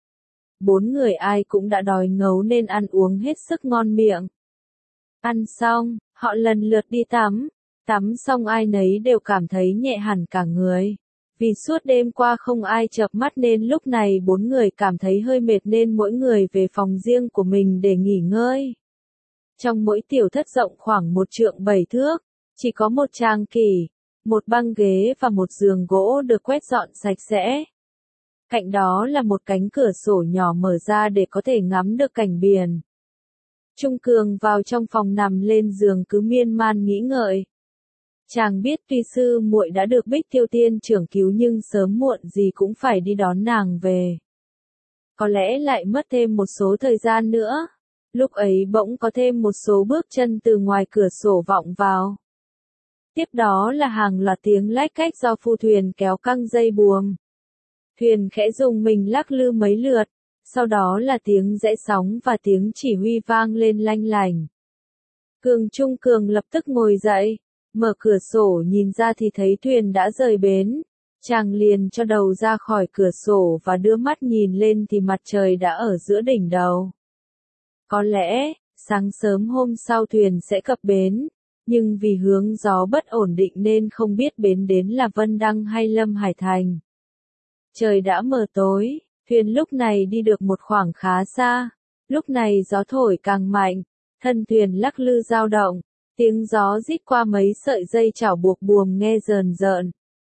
Bốn người ai cũng đã đói ngấu nên ăn uống hết sức ngon miệng. Ăn xong, họ lần lượt đi tắm. Tắm xong ai nấy đều cảm thấy nhẹ hẳn cả người. Vì suốt đêm qua không ai chợp mắt nên lúc này bốn người cảm thấy hơi mệt nên mỗi người về phòng riêng của mình để nghỉ ngơi. Trong mỗi tiểu thất rộng khoảng một trượng bảy thước, chỉ có một trang kỷ, một băng ghế và một giường gỗ được quét dọn sạch sẽ. Cạnh đó là một cánh cửa sổ nhỏ mở ra để có thể ngắm được cảnh biển. Trung Cường vào trong phòng nằm lên giường cứ miên man nghĩ ngợi. Chàng biết tuy sư muội đã được Bích Tiêu Tiên trưởng cứu nhưng sớm muộn gì cũng phải đi đón nàng về. Có lẽ lại mất thêm một số thời gian nữa. Lúc ấy bỗng có thêm một số bước chân từ ngoài cửa sổ vọng vào. Tiếp đó là hàng loạt tiếng lách cách do phu thuyền kéo căng dây buồm. Thuyền khẽ rung mình lắc lư mấy lượt, sau đó là tiếng rẽ sóng và tiếng chỉ huy vang lên lanh lành. Cường Trung Cường lập tức ngồi dậy, mở cửa sổ nhìn ra thì thấy thuyền đã rời bến. Chàng liền cho đầu ra khỏi cửa sổ và đưa mắt nhìn lên thì mặt trời đã ở giữa đỉnh đầu. Có lẽ, sáng sớm hôm sau thuyền sẽ cập bến, nhưng vì hướng gió bất ổn định nên không biết bến đến là Vân Đăng hay Lâm Hải Thành. Trời đã mờ tối, Thuyền lúc này đi được một khoảng khá xa, lúc này gió thổi càng mạnh, thân thuyền lắc lư dao động, tiếng gió rít qua mấy sợi dây chảo buộc buồm nghe rờn rợn.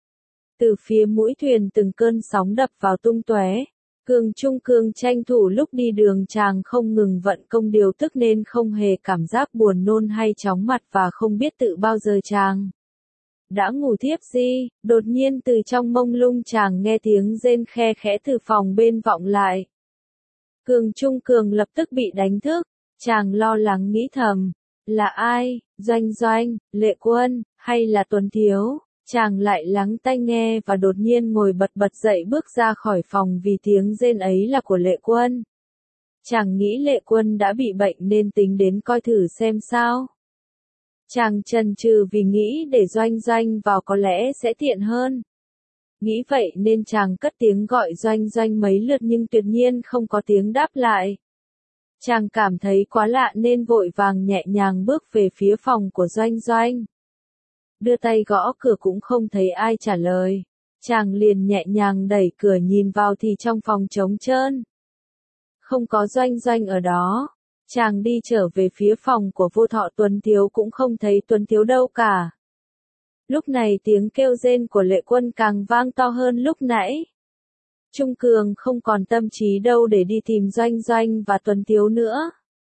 Từ phía mũi thuyền từng cơn sóng đập vào tung tóe. Cường Trung Cường tranh thủ lúc đi đường chàng không ngừng vận công điều tức nên không hề cảm giác buồn nôn hay chóng mặt và không biết tự bao giờ chàng đã ngủ thiếp đi, đột nhiên từ trong mông lung chàng nghe tiếng rên khe khẽ từ phòng bên vọng lại. Cường Trung Cường lập tức bị đánh thức, chàng lo lắng nghĩ thầm, là ai, Doanh Doanh, Lệ Quân, hay là Tuấn Thiếu? Chàng lại lắng tai nghe và đột nhiên ngồi bật bật dậy bước ra khỏi phòng vì tiếng rên ấy là của Lệ Quân. Chàng nghĩ Lệ Quân đã bị bệnh nên tính đến coi thử xem sao. Chàng chần chừ vì nghĩ để Doanh Doanh vào có lẽ sẽ tiện hơn. Nghĩ vậy nên chàng cất tiếng gọi Doanh Doanh mấy lượt nhưng tuyệt nhiên không có tiếng đáp lại. Chàng cảm thấy quá lạ nên vội vàng nhẹ nhàng bước về phía phòng của Doanh Doanh. Đưa tay gõ cửa cũng không thấy ai trả lời. Chàng liền nhẹ nhàng đẩy cửa nhìn vào thì trong phòng trống trơn. Không có Doanh Doanh ở đó. Chàng đi trở về phía phòng của Vô Thọ Tuấn Thiếu cũng không thấy Tuấn Thiếu đâu cả. Lúc này tiếng kêu rên của Lệ Quân càng vang to hơn lúc nãy. Trung Cường không còn tâm trí đâu để đi tìm Doanh Doanh và Tuấn Thiếu nữa.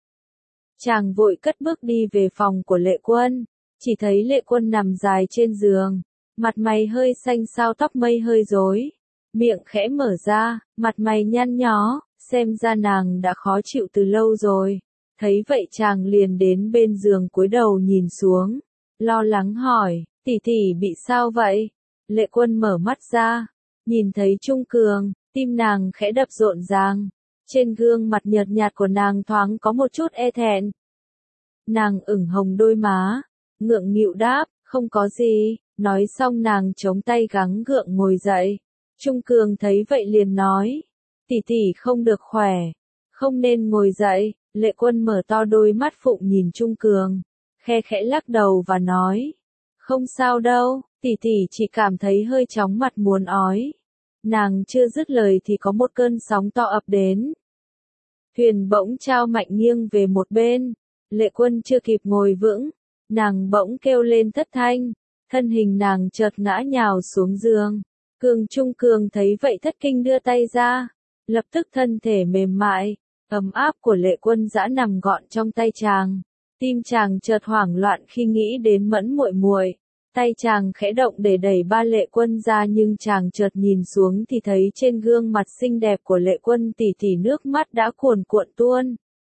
Chàng vội cất bước đi về phòng của Lệ Quân. Chỉ thấy Lệ Quân nằm dài trên giường, mặt mày hơi xanh xao tóc mây hơi rối, miệng khẽ mở ra, mặt mày nhăn nhó, xem ra nàng đã khó chịu từ lâu rồi. Thấy vậy chàng liền đến bên giường cúi đầu nhìn xuống, lo lắng hỏi, tỷ tỷ bị sao vậy? Lệ Quân mở mắt ra, nhìn thấy Trung Cường, tim nàng khẽ đập rộn ràng, trên gương mặt nhợt nhạt của nàng thoáng có một chút e thẹn. Nàng ửng hồng đôi má, ngượng nghịu đáp, không có gì, nói xong nàng chống tay gắng gượng ngồi dậy. Trung Cường thấy vậy liền nói, tỷ tỷ không được khỏe, không nên ngồi dậy. Lệ Quân mở to đôi mắt phụng nhìn Trung Cường, khe khẽ lắc đầu và nói, không sao đâu, tỷ tỷ chỉ cảm thấy hơi chóng mặt muốn ói. Nàng chưa dứt lời thì có một cơn sóng to ập đến. Thuyền bỗng trao mạnh nghiêng về một bên, Lệ Quân chưa kịp ngồi vững, nàng bỗng kêu lên thất thanh, thân hình nàng chợt ngã nhào xuống giường. Cường Trung Cường thấy vậy thất kinh đưa tay ra, lập tức thân thể mềm mại, ấm áp của Lệ Quân dã nằm gọn trong tay chàng. Tim chàng chợt hoảng loạn khi nghĩ đến Mẫn muội muội. Tay chàng khẽ động để đẩy ba Lệ Quân ra nhưng chàng chợt nhìn xuống thì thấy trên gương mặt xinh đẹp của Lệ Quân tỉ tỉ nước mắt đã cuồn cuộn tuôn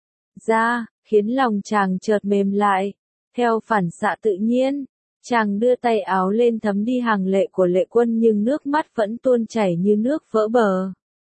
ra, khiến lòng chàng chợt mềm lại. Theo phản xạ tự nhiên, chàng đưa tay áo lên thấm đi hàng lệ của Lệ Quân nhưng nước mắt vẫn tuôn chảy như nước vỡ bờ.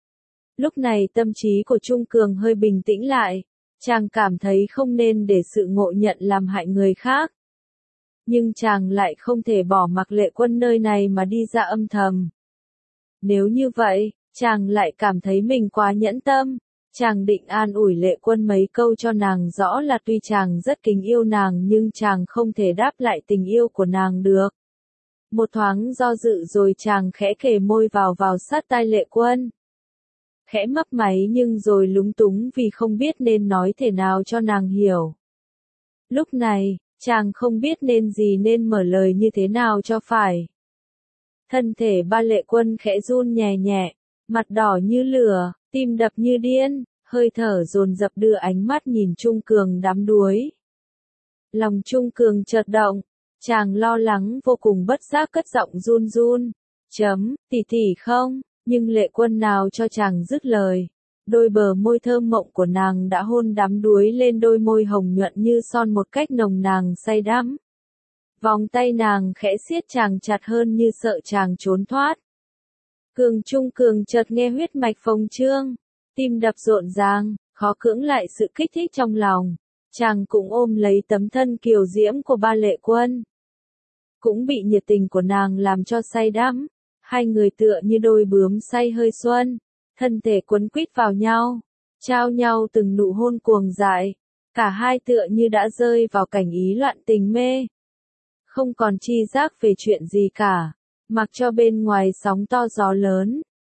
Lúc này tâm trí của Trung Cường hơi bình tĩnh lại, chàng cảm thấy không nên để sự ngộ nhận làm hại người khác. Nhưng chàng lại không thể bỏ mặc Lệ Quân nơi này mà đi ra âm thầm. Nếu như vậy, chàng lại cảm thấy mình quá nhẫn tâm. Chàng định an ủi Lệ Quân mấy câu cho nàng rõ là tuy chàng rất kính yêu nàng nhưng chàng không thể đáp lại tình yêu của nàng được. Một thoáng do dự rồi chàng khẽ kề môi vào vào sát tai Lệ Quân. Khẽ mấp máy nhưng rồi lúng túng vì không biết nên nói thế nào cho nàng hiểu. Lúc này, chàng không biết nên gì nên mở lời như thế nào cho phải. Thân thể ba Lệ Quân khẽ run nhẹ nhẹ, mặt đỏ như lửa, tim đập như điên, hơi thở dồn dập đưa ánh mắt nhìn Trung Cường đắm đuối. Lòng Trung Cường chợt động, chàng lo lắng vô cùng bất giác cất giọng run run, chấm, tỷ tỷ không, nhưng Lệ Quân nào cho chàng dứt lời. Đôi bờ môi thơm mộng của nàng đã hôn đắm đuối lên đôi môi hồng nhuận như son một cách nồng nàn say đắm. Vòng tay nàng khẽ siết chàng chặt hơn như sợ chàng trốn thoát. Cường Trung Cường chợt nghe huyết mạch phồng trương, tim đập rộn ràng, khó cưỡng lại sự kích thích trong lòng. Chàng cũng ôm lấy tấm thân kiều diễm của ba Lệ Quân. Cũng bị nhiệt tình của nàng làm cho say đắm. Hai người tựa như đôi bướm say hơi xuân, thân thể quấn quýt vào nhau, trao nhau từng nụ hôn cuồng dại. Cả hai tựa như đã rơi vào cảnh ý loạn tình mê. Không còn chi giác về chuyện gì cả, mặc cho bên ngoài sóng to gió lớn,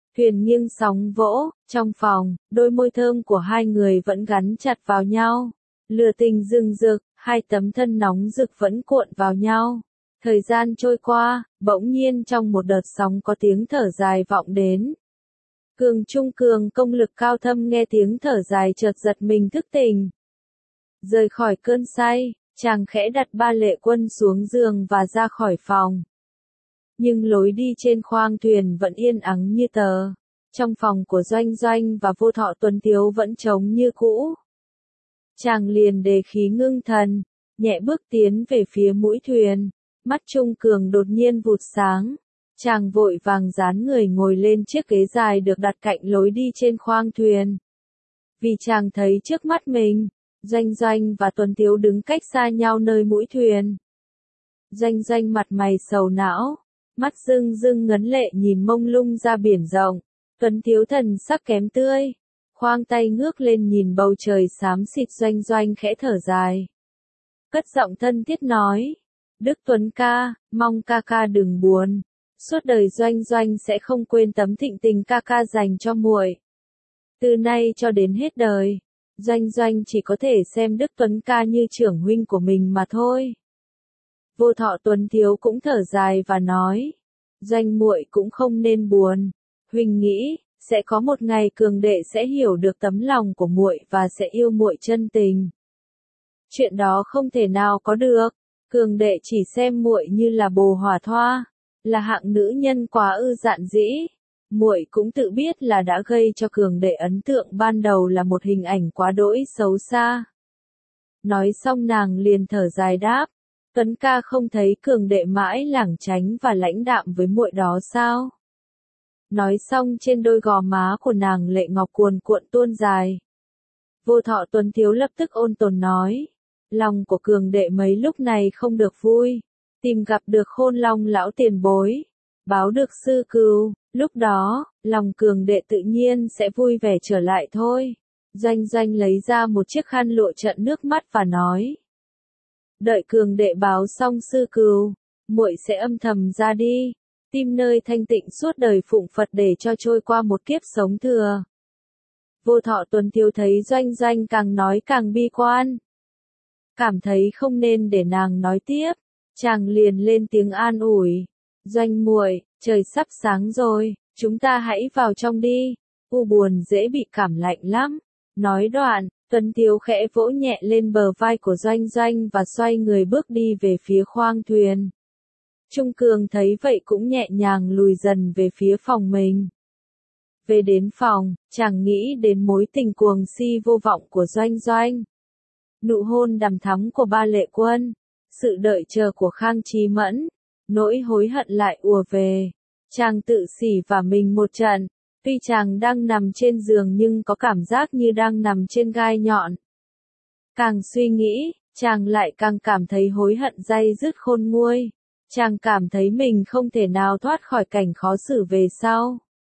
Thuyền nghiêng sóng vỗ, trong phòng, đôi môi thơm của hai người vẫn gắn chặt vào nhau. Lửa tình rừng rực, hai tấm thân nóng rực vẫn cuộn vào nhau. Thời gian trôi qua, bỗng nhiên trong một đợt sóng có tiếng thở dài vọng đến. Cường Trung Cường công lực cao thâm nghe tiếng thở dài chợt giật mình thức tỉnh. Rời khỏi cơn say, chàng khẽ đặt Ba Lệ Quân xuống giường và ra khỏi phòng. Nhưng lối đi trên khoang thuyền vẫn yên ắng như tờ. Trong phòng của Doanh Doanh và Vô Thọ Tuấn Tiếu vẫn trống như cũ. Chàng liền đề khí ngưng thần, nhẹ bước tiến về phía mũi thuyền. Mắt Trung Cường đột nhiên vụt sáng. Chàng vội vàng dán người ngồi lên chiếc ghế dài được đặt cạnh lối đi trên khoang thuyền. Vì chàng thấy trước mắt mình, Doanh Doanh và Tuấn Tiếu đứng cách xa nhau nơi mũi thuyền. Doanh Doanh mặt mày sầu não, mắt rưng rưng ngấn lệ nhìn mông lung ra biển rộng. Tuấn Tiếu thần sắc kém tươi, khoang tay ngước lên nhìn bầu trời xám xịt. Doanh Doanh khẽ thở dài. Cất giọng thân thiết nói, Đức Tuấn ca, mong ca ca đừng buồn. Suốt đời Doanh Doanh sẽ không quên tấm thịnh tình ca ca dành cho muội. Từ nay cho đến hết đời, Doanh Doanh chỉ có thể xem Đức Tuấn ca như trưởng huynh của mình mà thôi. Vô Thọ Tuấn Tiếu cũng thở dài và nói, Doanh muội cũng không nên buồn. Huynh nghĩ, sẽ có một ngày Cường đệ sẽ hiểu được tấm lòng của muội và sẽ yêu muội chân tình. Chuyện đó không thể nào có được. Cường đệ chỉ xem muội như là bồ hỏa thoa, là hạng nữ nhân quá ư dạn dĩ. Muội cũng tự biết là đã gây cho Cường đệ ấn tượng ban đầu là một hình ảnh quá đỗi xấu xa. Nói xong nàng liền thở dài đáp, Tuấn ca không thấy Cường đệ mãi lảng tránh và lãnh đạm với muội đó sao? Nói xong trên đôi gò má của nàng lệ ngọc cuồn cuộn tuôn dài. Vô Thọ Tuấn Tiếu lập tức ôn tồn nói, lòng của Cường đệ mấy lúc này không được vui, tìm gặp được Khôn Long lão tiền bối, báo được sư cừu, lúc đó, lòng Cường đệ tự nhiên sẽ vui vẻ trở lại thôi. Doanh Doanh lấy ra một chiếc khăn lụa trận nước mắt và nói, đợi Cường đệ báo xong sư cừu, muội sẽ âm thầm ra đi, tìm nơi thanh tịnh suốt đời phụng Phật để cho trôi qua một kiếp sống thừa. Vô Thọ Tuấn Tiếu thấy Doanh Doanh càng nói càng bi quan, cảm thấy không nên để nàng nói tiếp, chàng liền lên tiếng an ủi, Doanh muội, trời sắp sáng rồi, chúng ta hãy vào trong đi, u buồn dễ bị cảm lạnh lắm. Nói đoạn, Tuấn Tiếu khẽ vỗ nhẹ lên bờ vai của Doanh Doanh và xoay người bước đi về phía khoang thuyền. Trung Cường thấy vậy cũng nhẹ nhàng lùi dần về phía phòng mình. Về đến phòng, chàng nghĩ đến mối tình cuồng si vô vọng của Doanh Doanh. Nụ hôn đằm thắm của Ba Lệ Quân, sự đợi chờ của Khang Chí Mẫn, nỗi hối hận lại ùa về. Chàng tự xỉ vả mình một trận, tuy chàng đang nằm trên giường nhưng có cảm giác như đang nằm trên gai nhọn. Càng suy nghĩ, chàng lại càng cảm thấy hối hận day dứt khôn nguôi. Chàng cảm thấy mình không thể nào thoát khỏi cảnh khó xử về sau.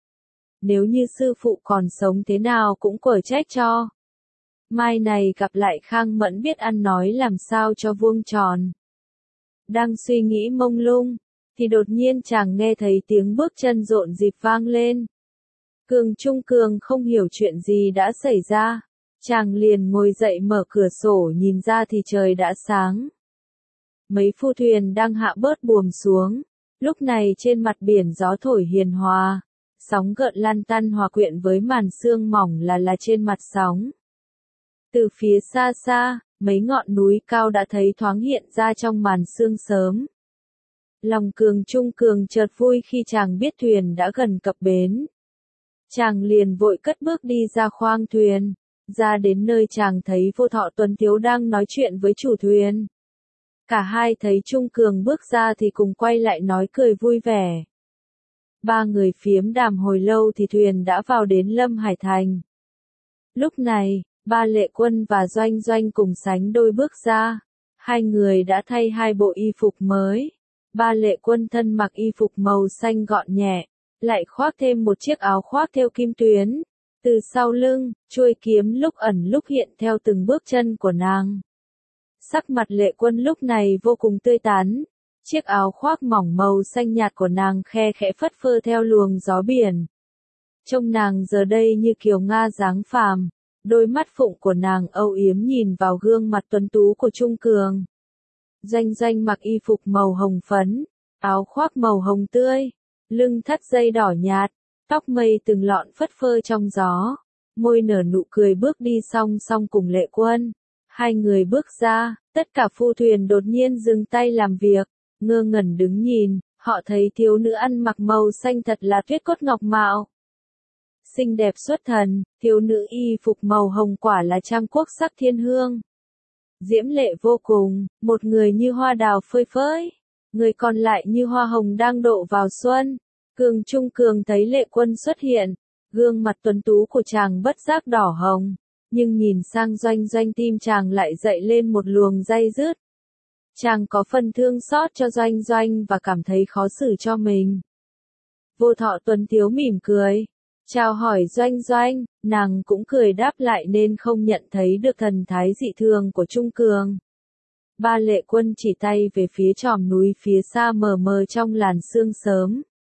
Nếu như sư phụ còn sống thế nào cũng quở trách cho. Mai này gặp lại Khang Mẫn biết ăn nói làm sao cho vuông tròn. Đang suy nghĩ mông lung, thì đột nhiên chàng nghe thấy tiếng bước chân rộn rịp vang lên. Cường Trung Cường không hiểu chuyện gì đã xảy ra. Chàng liền ngồi dậy mở cửa sổ nhìn ra thì trời đã sáng. Mấy phu thuyền đang hạ bớt buồm xuống. Lúc này trên mặt biển gió thổi hiền hòa. Sóng gợn lan tăn hòa quyện với màn sương mỏng là là trên mặt sóng. Từ phía xa xa, mấy ngọn núi cao đã thấy thoáng hiện ra trong màn sương sớm. Lòng Cường Trung Cường chợt vui khi chàng biết thuyền đã gần cập bến. Chàng liền vội cất bước đi ra khoang thuyền. Ra đến nơi chàng thấy Vô Thọ Tuấn Tiếu đang nói chuyện với chủ thuyền. Cả hai thấy Trung Cường bước ra thì cùng quay lại nói cười vui vẻ. Ba người phiếm đàm hồi lâu thì thuyền đã vào đến Lâm Hải Thành. Lúc này, Ba Lệ Quân và Doanh Doanh cùng sánh đôi bước ra. Hai người đã thay hai bộ y phục mới. Ba Lệ Quân thân mặc y phục màu xanh gọn nhẹ, lại khoác thêm một chiếc áo khoác thêu kim tuyến. Từ sau lưng, chuôi kiếm lúc ẩn lúc hiện theo từng bước chân của nàng. Sắc mặt Lệ Quân lúc này vô cùng tươi tắn. Chiếc áo khoác mỏng màu xanh nhạt của nàng khe khẽ phất phơ theo luồng gió biển. Trông nàng giờ đây như kiều Nga dáng phàm, đôi mắt phụng của nàng âu yếm nhìn vào gương mặt tuấn tú của Trung Cường. Doanh Doanh mặc y phục màu hồng phấn, áo khoác màu hồng tươi, lưng thắt dây đỏ nhạt, tóc mây từng lọn phất phơ trong gió, môi nở nụ cười bước đi song song cùng Lệ Quân. Hai người bước ra, tất cả phu thuyền đột nhiên dừng tay làm việc, ngơ ngẩn đứng nhìn, họ thấy thiếu nữ ăn mặc màu xanh thật là tuyết cốt ngọc mạo. Xinh đẹp xuất thần, thiếu nữ y phục màu hồng quả là trang quốc sắc thiên hương. Diễm lệ vô cùng, một người như hoa đào phơi phới, người còn lại như hoa hồng đang độ vào xuân. Cường Trung Cường thấy Lệ Quân xuất hiện, gương mặt tuấn tú của chàng bất giác đỏ hồng, nhưng nhìn sang Doanh Doanh tim chàng lại dậy lên một luồng day dứt. Chàng có phần thương xót cho Doanh Doanh và cảm thấy khó xử cho mình. Vô Thọ Tuấn Tiếu mỉm cười, chào hỏi Doanh Doanh, nàng cũng cười đáp lại nên không nhận thấy được thần thái dị thường của Trung Cường. Ba Lệ Quân chỉ tay về phía chòm núi phía xa mờ mờ trong làn sương sớm.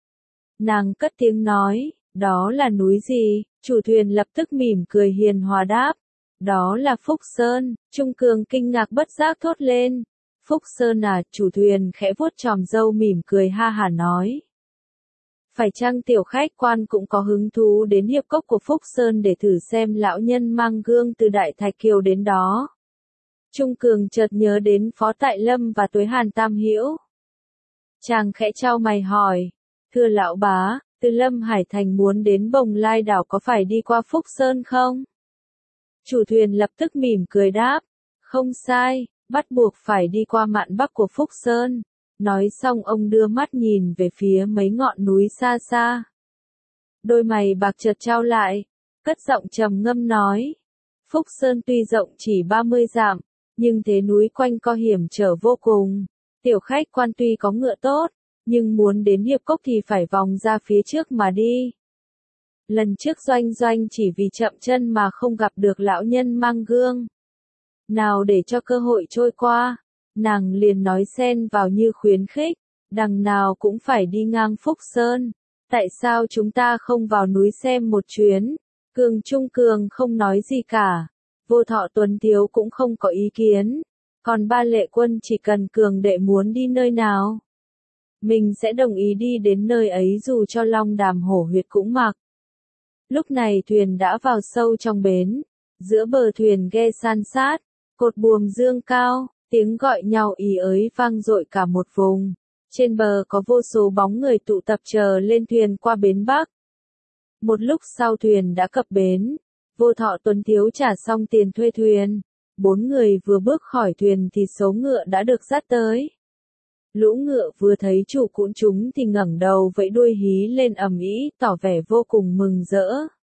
Nàng cất tiếng nói, đó là núi gì? Chủ thuyền lập tức mỉm cười hiền hòa đáp, đó là Phúc Sơn. Trung Cường kinh ngạc bất giác thốt lên, Phúc Sơn à? Chủ thuyền khẽ vuốt chòm râu mỉm cười ha hả nói. Phải chăng tiểu khách quan cũng có hứng thú đến hiệp cốc của Phúc Sơn để thử xem lão nhân mang gương từ Đại Thạch Kiều đến đó? Trung Cường chợt nhớ đến Phó Tại Lâm và Tuế Hàn Tam Hữu. Chàng khẽ chau mày hỏi, thưa lão bá, từ Lâm Hải Thành muốn đến Bồng Lai đảo có phải đi qua Phúc Sơn không? Chủ thuyền lập tức mỉm cười đáp, không sai, bắt buộc phải đi qua mạn bắc của Phúc Sơn. Nói xong ông đưa mắt nhìn về phía mấy ngọn núi xa xa. Đôi mày bạc chợt trao lại, cất giọng trầm ngâm nói, Phúc Sơn tuy rộng chỉ ba mươi dặm, nhưng thế núi quanh co hiểm trở vô cùng. Tiểu khách quan tuy có ngựa tốt, nhưng muốn đến hiệp cốc thì phải vòng ra phía trước mà đi. Lần trước Doanh Doanh chỉ vì chậm chân mà không gặp được lão nhân mang gương. Nào để cho cơ hội trôi qua, nàng liền nói xen vào như khuyến khích, đằng nào cũng phải đi ngang Phúc Sơn, tại sao chúng ta không vào núi xem một chuyến? Cường Trung Cường không nói gì cả, Vô Thọ Tuấn Tiếu cũng không có ý kiến, còn ba Lệ Quân chỉ cần Cường đệ muốn đi nơi nào, mình sẽ đồng ý đi đến nơi ấy dù cho long đàm hổ huyệt cũng mặc. Lúc này thuyền đã vào sâu trong bến, giữa bờ thuyền ghe san sát, cột buồm dương cao, tiếng gọi nhau ý ới vang dội cả một vùng. Trên bờ có vô số bóng người tụ tập chờ lên thuyền qua bến Bắc. Một lúc sau thuyền đã cập bến, Vô Thọ Tuấn Tiếu trả xong tiền thuê thuyền. Bốn người vừa bước khỏi thuyền thì số ngựa đã được dắt tới. Lũ ngựa vừa thấy chủ cũn chúng thì ngẩng đầu vẫy đuôi hí lên ầm ĩ, tỏ vẻ vô cùng mừng rỡ.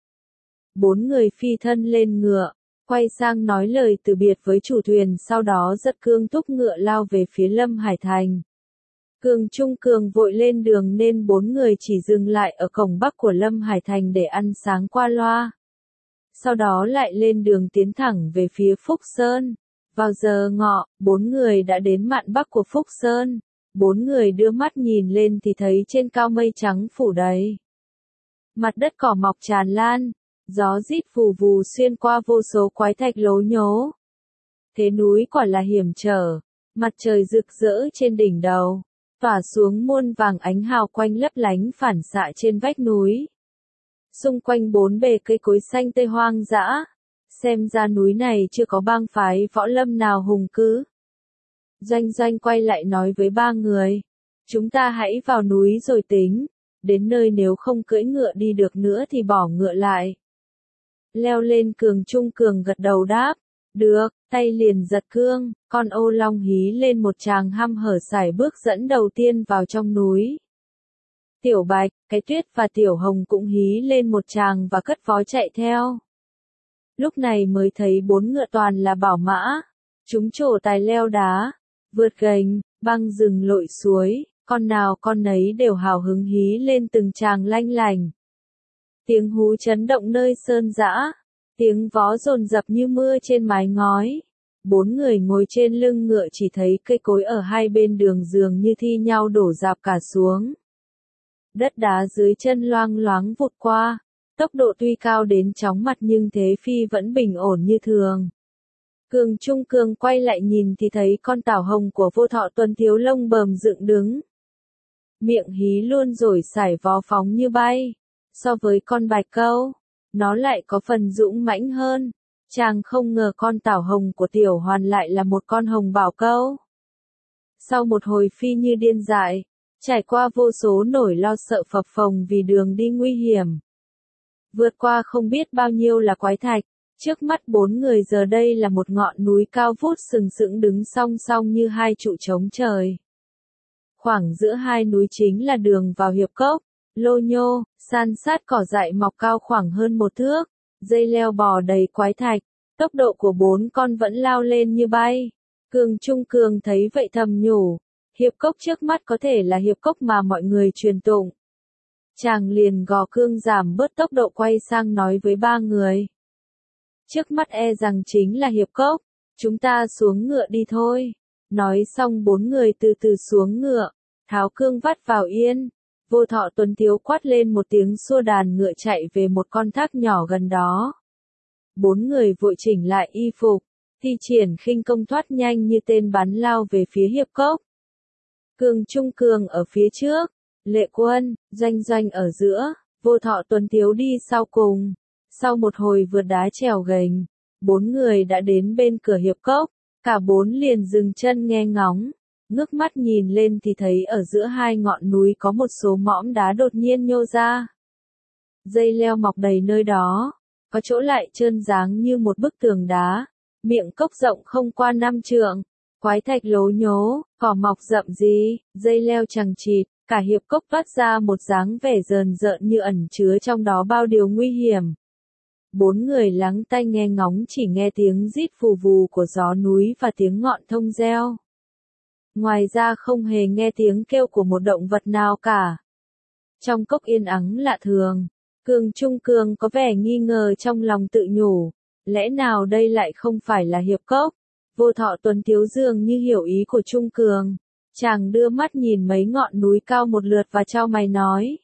Bốn người phi thân lên ngựa, quay sang nói lời từ biệt với chủ thuyền, sau đó dắt cương thúc ngựa lao về phía Lâm Hải Thành. Cường Trung Cường vội lên đường nên bốn người chỉ dừng lại ở cổng bắc của Lâm Hải Thành để ăn sáng qua loa. Sau đó lại lên đường tiến thẳng về phía Phúc Sơn. Vào giờ ngọ, bốn người đã đến mạn bắc của Phúc Sơn. Bốn người đưa mắt nhìn lên thì thấy trên cao mây trắng phủ đầy. Mặt đất cỏ mọc tràn lan, gió rít vù vù xuyên qua vô số quái thạch lố nhố. Thế núi quả là hiểm trở, mặt trời rực rỡ trên đỉnh đầu, tỏa xuống muôn vàng ánh hào quanh lấp lánh phản xạ trên vách núi. Xung quanh bốn bề cây cối xanh tươi hoang dã, xem ra núi này chưa có bang phái võ lâm nào hùng cứ. Doanh Doanh quay lại nói với ba người, chúng ta hãy vào núi rồi tính, đến nơi nếu không cưỡi ngựa đi được nữa thì bỏ ngựa lại. Leo lên. Cường Trung Cường gật đầu đáp, được, tay liền giật cương, con ô long hí lên một tràng hăm hở sải bước dẫn đầu tiên vào trong núi. Tiểu Bạch, Cái Tuyết và Tiểu Hồng cũng hí lên một tràng và cất vó chạy theo. Lúc này mới thấy bốn ngựa toàn là bảo mã, chúng trổ tài leo đá, vượt gành, băng rừng lội suối, con nào con nấy đều hào hứng hí lên từng tràng lanh lành. Tiếng hú chấn động nơi sơn dã, tiếng vó dồn dập như mưa trên mái ngói. Bốn người ngồi trên lưng ngựa chỉ thấy cây cối ở hai bên đường dường như thi nhau đổ rạp cả xuống. Đất đá dưới chân loang loáng vụt qua, Tốc độ tuy cao đến chóng mặt nhưng thế phi vẫn bình ổn như thường. Cường Trung Cường quay lại nhìn thì thấy con tảo hồng của Vô Thọ Tuần Thiếu lông bờm dựng đứng. Miệng hí luôn rồi sải vó phóng như bay. So với con bạch câu, nó lại có phần dũng mãnh hơn. Chàng không ngờ con tảo hồng của Tiểu Hoàn lại là một con hồng bảo câu. Sau một hồi phi như điên dại, trải qua vô số nỗi lo sợ phập phồng vì đường đi nguy hiểm. Vượt qua không biết bao nhiêu là quái thạch, trước mắt bốn người giờ đây là một ngọn núi cao vút sừng sững đứng song song như hai trụ trống trời. Khoảng giữa hai núi chính là đường vào hiệp cốc, lô nhô, san sát cỏ dại mọc cao khoảng hơn một thước, dây leo bò đầy quái thạch, tốc độ của bốn con vẫn lao lên như bay. Cường Trung Cường thấy vậy thầm nhủ, hiệp cốc trước mắt có thể là hiệp cốc mà mọi người truyền tụng. Chàng liền gò cương giảm bớt tốc độ quay sang nói với ba người. Trước mắt e rằng chính là hiệp cốc, chúng ta xuống ngựa đi thôi. Nói xong bốn người từ từ xuống ngựa, tháo cương vắt vào yên. Vô Thọ Tuần Thiếu quát lên một tiếng xua đàn ngựa chạy về một con thác nhỏ gần đó. Bốn người vội chỉnh lại y phục, thi triển khinh công thoát nhanh như tên bắn lao về phía hiệp cốc. Cường Trung Cường ở phía trước, Lệ Quân, Doanh Doanh ở giữa, Vô Thọ Tuần Thiếu đi sau cùng. Sau một hồi vượt đá trèo gềnh, bốn người đã đến bên cửa hiệp cốc, cả bốn liền dừng chân nghe ngóng, ngước mắt nhìn lên thì thấy ở giữa hai ngọn núi có một số mõm đá đột nhiên nhô ra. Dây leo mọc đầy nơi đó, có chỗ lại trơn dáng như một bức tường đá, miệng cốc rộng không qua năm trượng, quái thạch lố nhố, cỏ mọc rậm rì, dây leo chằng chịt, cả hiệp cốc toát ra một dáng vẻ rờn rợn như ẩn chứa trong đó bao điều nguy hiểm. Bốn người lắng tai nghe ngóng chỉ nghe tiếng rít phù vù của gió núi và tiếng ngọn thông reo. Ngoài ra không hề nghe tiếng kêu của một động vật nào cả. Trong cốc yên ắng lạ thường, Cường Trung Cường có vẻ nghi ngờ trong lòng tự nhủ, lẽ nào đây lại không phải là hiệp cốc? Vô Thọ Tuần Thiếu dường như hiểu ý của Trung Cường, chàng đưa mắt nhìn mấy ngọn núi cao một lượt và chau mày nói.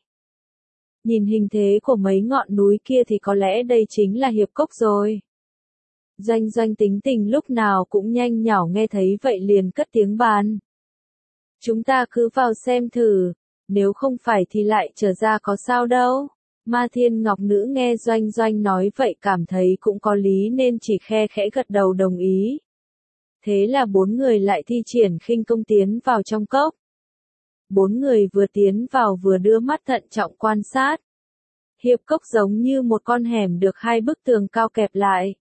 Nhìn hình thế của mấy ngọn núi kia thì có lẽ đây chính là hiệp cốc rồi. Doanh Doanh tính tình lúc nào cũng nhanh nhảu nghe thấy vậy liền cất tiếng bàn. Chúng ta cứ vào xem thử, nếu không phải thì lại trở ra có sao đâu. Ma Thiên Ngọc Nữ nghe Doanh Doanh nói vậy cảm thấy cũng có lý nên chỉ khe khẽ gật đầu đồng ý. Thế là bốn người lại thi triển khinh công tiến vào trong cốc. Bốn người vừa tiến vào vừa đưa mắt thận trọng quan sát. Hiệp cốc giống như một con hẻm được hai bức tường cao kẹp lại.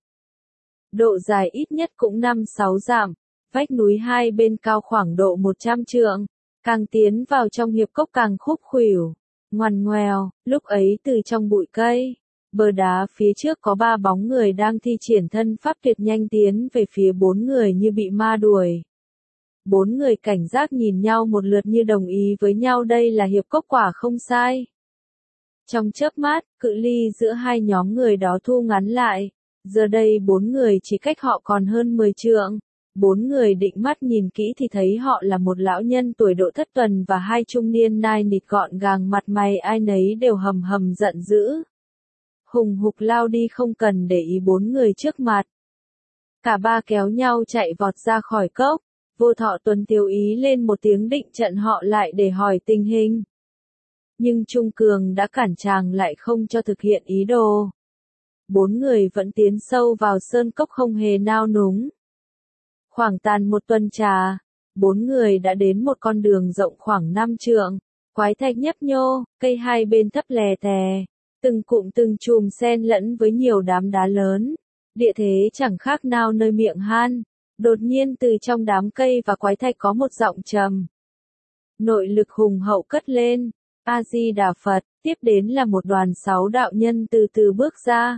Độ dài ít nhất cũng năm sáu dặm, vách núi hai bên cao khoảng độ một trăm trượng. Càng tiến vào trong hiệp cốc càng khúc khuỷu, ngoằn ngoèo, lúc ấy từ trong bụi cây, bờ đá phía trước có ba bóng người đang thi triển thân pháp tuyệt nhanh tiến về phía bốn người như bị ma đuổi. Bốn người cảnh giác nhìn nhau một lượt như đồng ý với nhau đây là hiệp cốc quả không sai. Trong chớp mắt, cự ly giữa hai nhóm người đó thu ngắn lại, giờ đây bốn người chỉ cách họ còn hơn mười trượng. Bốn người định mắt nhìn kỹ thì thấy họ là một lão nhân tuổi độ thất tuần và hai trung niên nai nịt gọn gàng mặt mày ai nấy đều hầm hầm giận dữ. Hùng hục lao đi không cần để ý bốn người trước mặt. Cả ba kéo nhau chạy vọt ra khỏi cốc. Vô Thọ Tuần Thiếu ý lên một tiếng định chặn họ lại để hỏi tình hình. Nhưng Trung Cường đã cản chàng lại không cho thực hiện ý đồ. Bốn người vẫn tiến sâu vào sơn cốc không hề nao núng. Khoảng tàn một tuần trà, bốn người đã đến một con đường rộng khoảng năm trượng, quái thạch nhấp nhô, cây hai bên thấp lè tè, từng cụm từng chùm xen lẫn với nhiều đám đá lớn, địa thế chẳng khác nào nơi miệng han. Đột nhiên từ trong đám cây và quái thạch có một giọng trầm. Nội lực hùng hậu cất lên, A-di-đà Phật, tiếp đến là một đoàn sáu đạo nhân từ từ bước ra.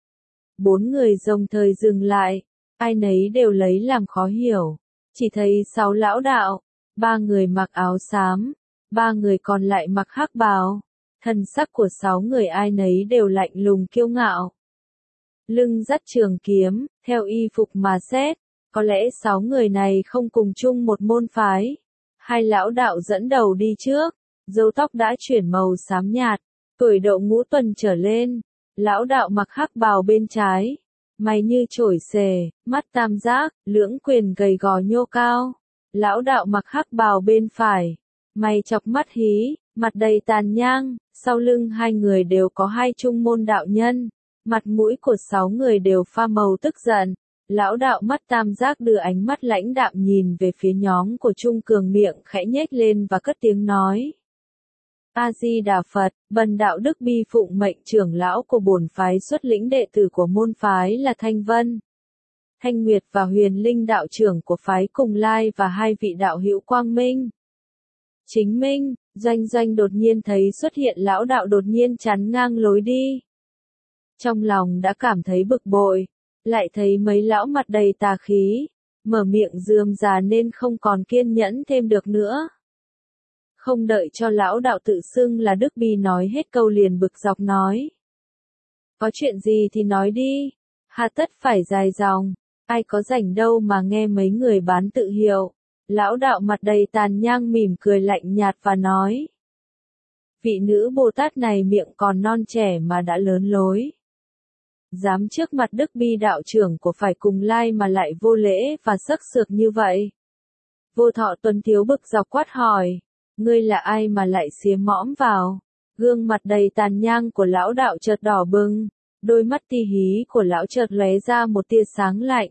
Bốn người đồng thời dừng lại, ai nấy đều lấy làm khó hiểu, chỉ thấy sáu lão đạo, ba người mặc áo xám, ba người còn lại mặc hắc bào, thân sắc của sáu người ai nấy đều lạnh lùng kiêu ngạo. Lưng dắt trường kiếm, theo y phục mà xét. Có lẽ sáu người này không cùng chung một môn phái. Hai lão đạo dẫn đầu đi trước, râu tóc đã chuyển màu xám nhạt, tuổi độ ngũ tuần trở lên, Lão đạo mặc hắc bào bên trái, mày như chổi xề, mắt tam giác, lưỡng quyền gầy gò nhô cao. Lão đạo mặc hắc bào bên phải, mày chọc mắt hí, mặt đầy tàn nhang, sau lưng hai người đều có hai trung môn đạo nhân, mặt mũi của sáu người đều pha màu tức giận. Lão đạo mắt tam giác đưa ánh mắt lãnh đạm nhìn về phía nhóm của Trung Cường, miệng khẽ nhếch lên và cất tiếng nói. A-di-đà Phật, bần đạo Đức Bi phụng mệnh trưởng lão của bổn phái xuất lĩnh đệ tử của môn phái là Thanh Vân, Thanh Nguyệt và Huyền Linh đạo trưởng của phái Cùng Lai và hai vị đạo hữu Quang Minh, Chính Minh. Doanh Doanh đột nhiên thấy xuất hiện lão đạo đột nhiên chắn ngang lối đi. Trong lòng đã cảm thấy bực bội, lại thấy mấy lão mặt đầy tà khí, mở miệng rườm rà nên không còn kiên nhẫn thêm được nữa. Không đợi cho lão đạo tự xưng là Đức Bi nói hết câu liền bực dọc nói. Có chuyện gì thì nói đi, hà tất phải dài dòng, ai có rảnh đâu mà nghe mấy người bán tự hiệu. Lão đạo mặt đầy tàn nhang mỉm cười lạnh nhạt và nói. Vị nữ Bồ Tát này miệng còn non trẻ mà đã lớn lối. Dám trước mặt Đức Bi đạo trưởng của phải Cùng Lai mà lại vô lễ và sắc sược như vậy. Vô Thọ Tuấn Thiếu bực dọc quát hỏi. Ngươi là ai mà lại xía mõm vào? Gương mặt đầy tàn nhang của lão đạo chợt đỏ bừng, đôi mắt ti hí của lão chợt lóe ra một tia sáng lạnh.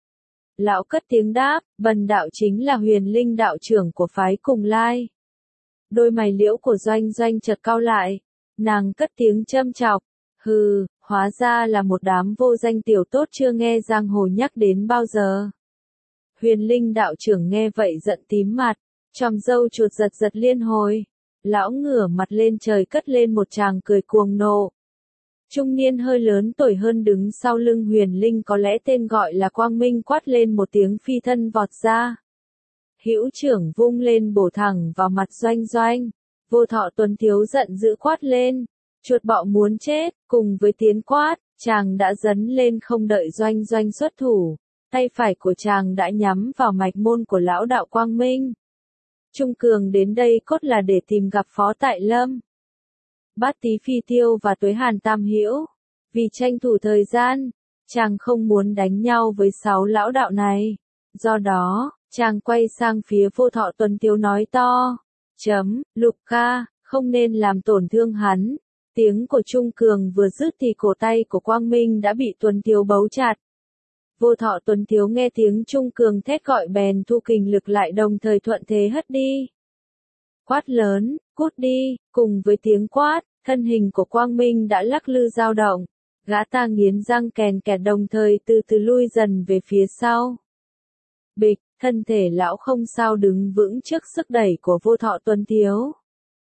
Lão cất tiếng đáp, bần đạo chính là Huyền Linh đạo trưởng của phái Cùng Lai. Đôi mày liễu của Doanh Doanh chợt cau lại, nàng cất tiếng châm chọc, hừ, hóa ra là một đám vô danh tiểu tốt chưa nghe giang hồ nhắc đến bao giờ. Huyền Linh đạo trưởng nghe vậy giận tím mặt, chòm râu chuột giật giật liên hồi, lão ngửa mặt lên trời cất lên một tràng cười cuồng nộ. Trung niên hơi lớn tuổi hơn đứng sau lưng Huyền Linh có lẽ tên gọi là Quang Minh quát lên một tiếng phi thân vọt ra. Hữu trưởng vung lên bổ thẳng vào mặt Doanh Doanh. Vô Thọ Tuấn Thiếu giận dữ quát lên. Chuột bọ muốn chết, cùng với tiếng quát, chàng đã dấn lên không đợi Doanh Doanh xuất thủ. Tay phải của chàng đã nhắm vào mạch môn của lão đạo Quang Minh. Trung Cường đến đây cốt là để tìm gặp Phó Tại Lâm, Bát Tý Phi Tiêu và Tuế Hàn Tam Hữu. Vì tranh thủ thời gian, chàng không muốn đánh nhau với sáu lão đạo này. Do đó, chàng quay sang phía Vô Thọ Tuấn Thiếu nói to. Chấm, Lục ca, không nên làm tổn thương hắn. Tiếng của Trung Cường vừa dứt thì cổ tay của Quang Minh đã bị Tuấn Thiếu bấu chặt. Vô Thọ Tuấn Thiếu nghe tiếng Trung Cường thét gọi bèn thu kình lực lại đồng thời thuận thế hất đi. Quát lớn, cút đi, cùng với tiếng quát, thân hình của Quang Minh đã lắc lư dao động. Gã ta nghiến răng kèn kẹt đồng thời từ từ lui dần về phía sau. Bịch, thân thể lão không sao đứng vững trước sức đẩy của Vô Thọ Tuấn Thiếu.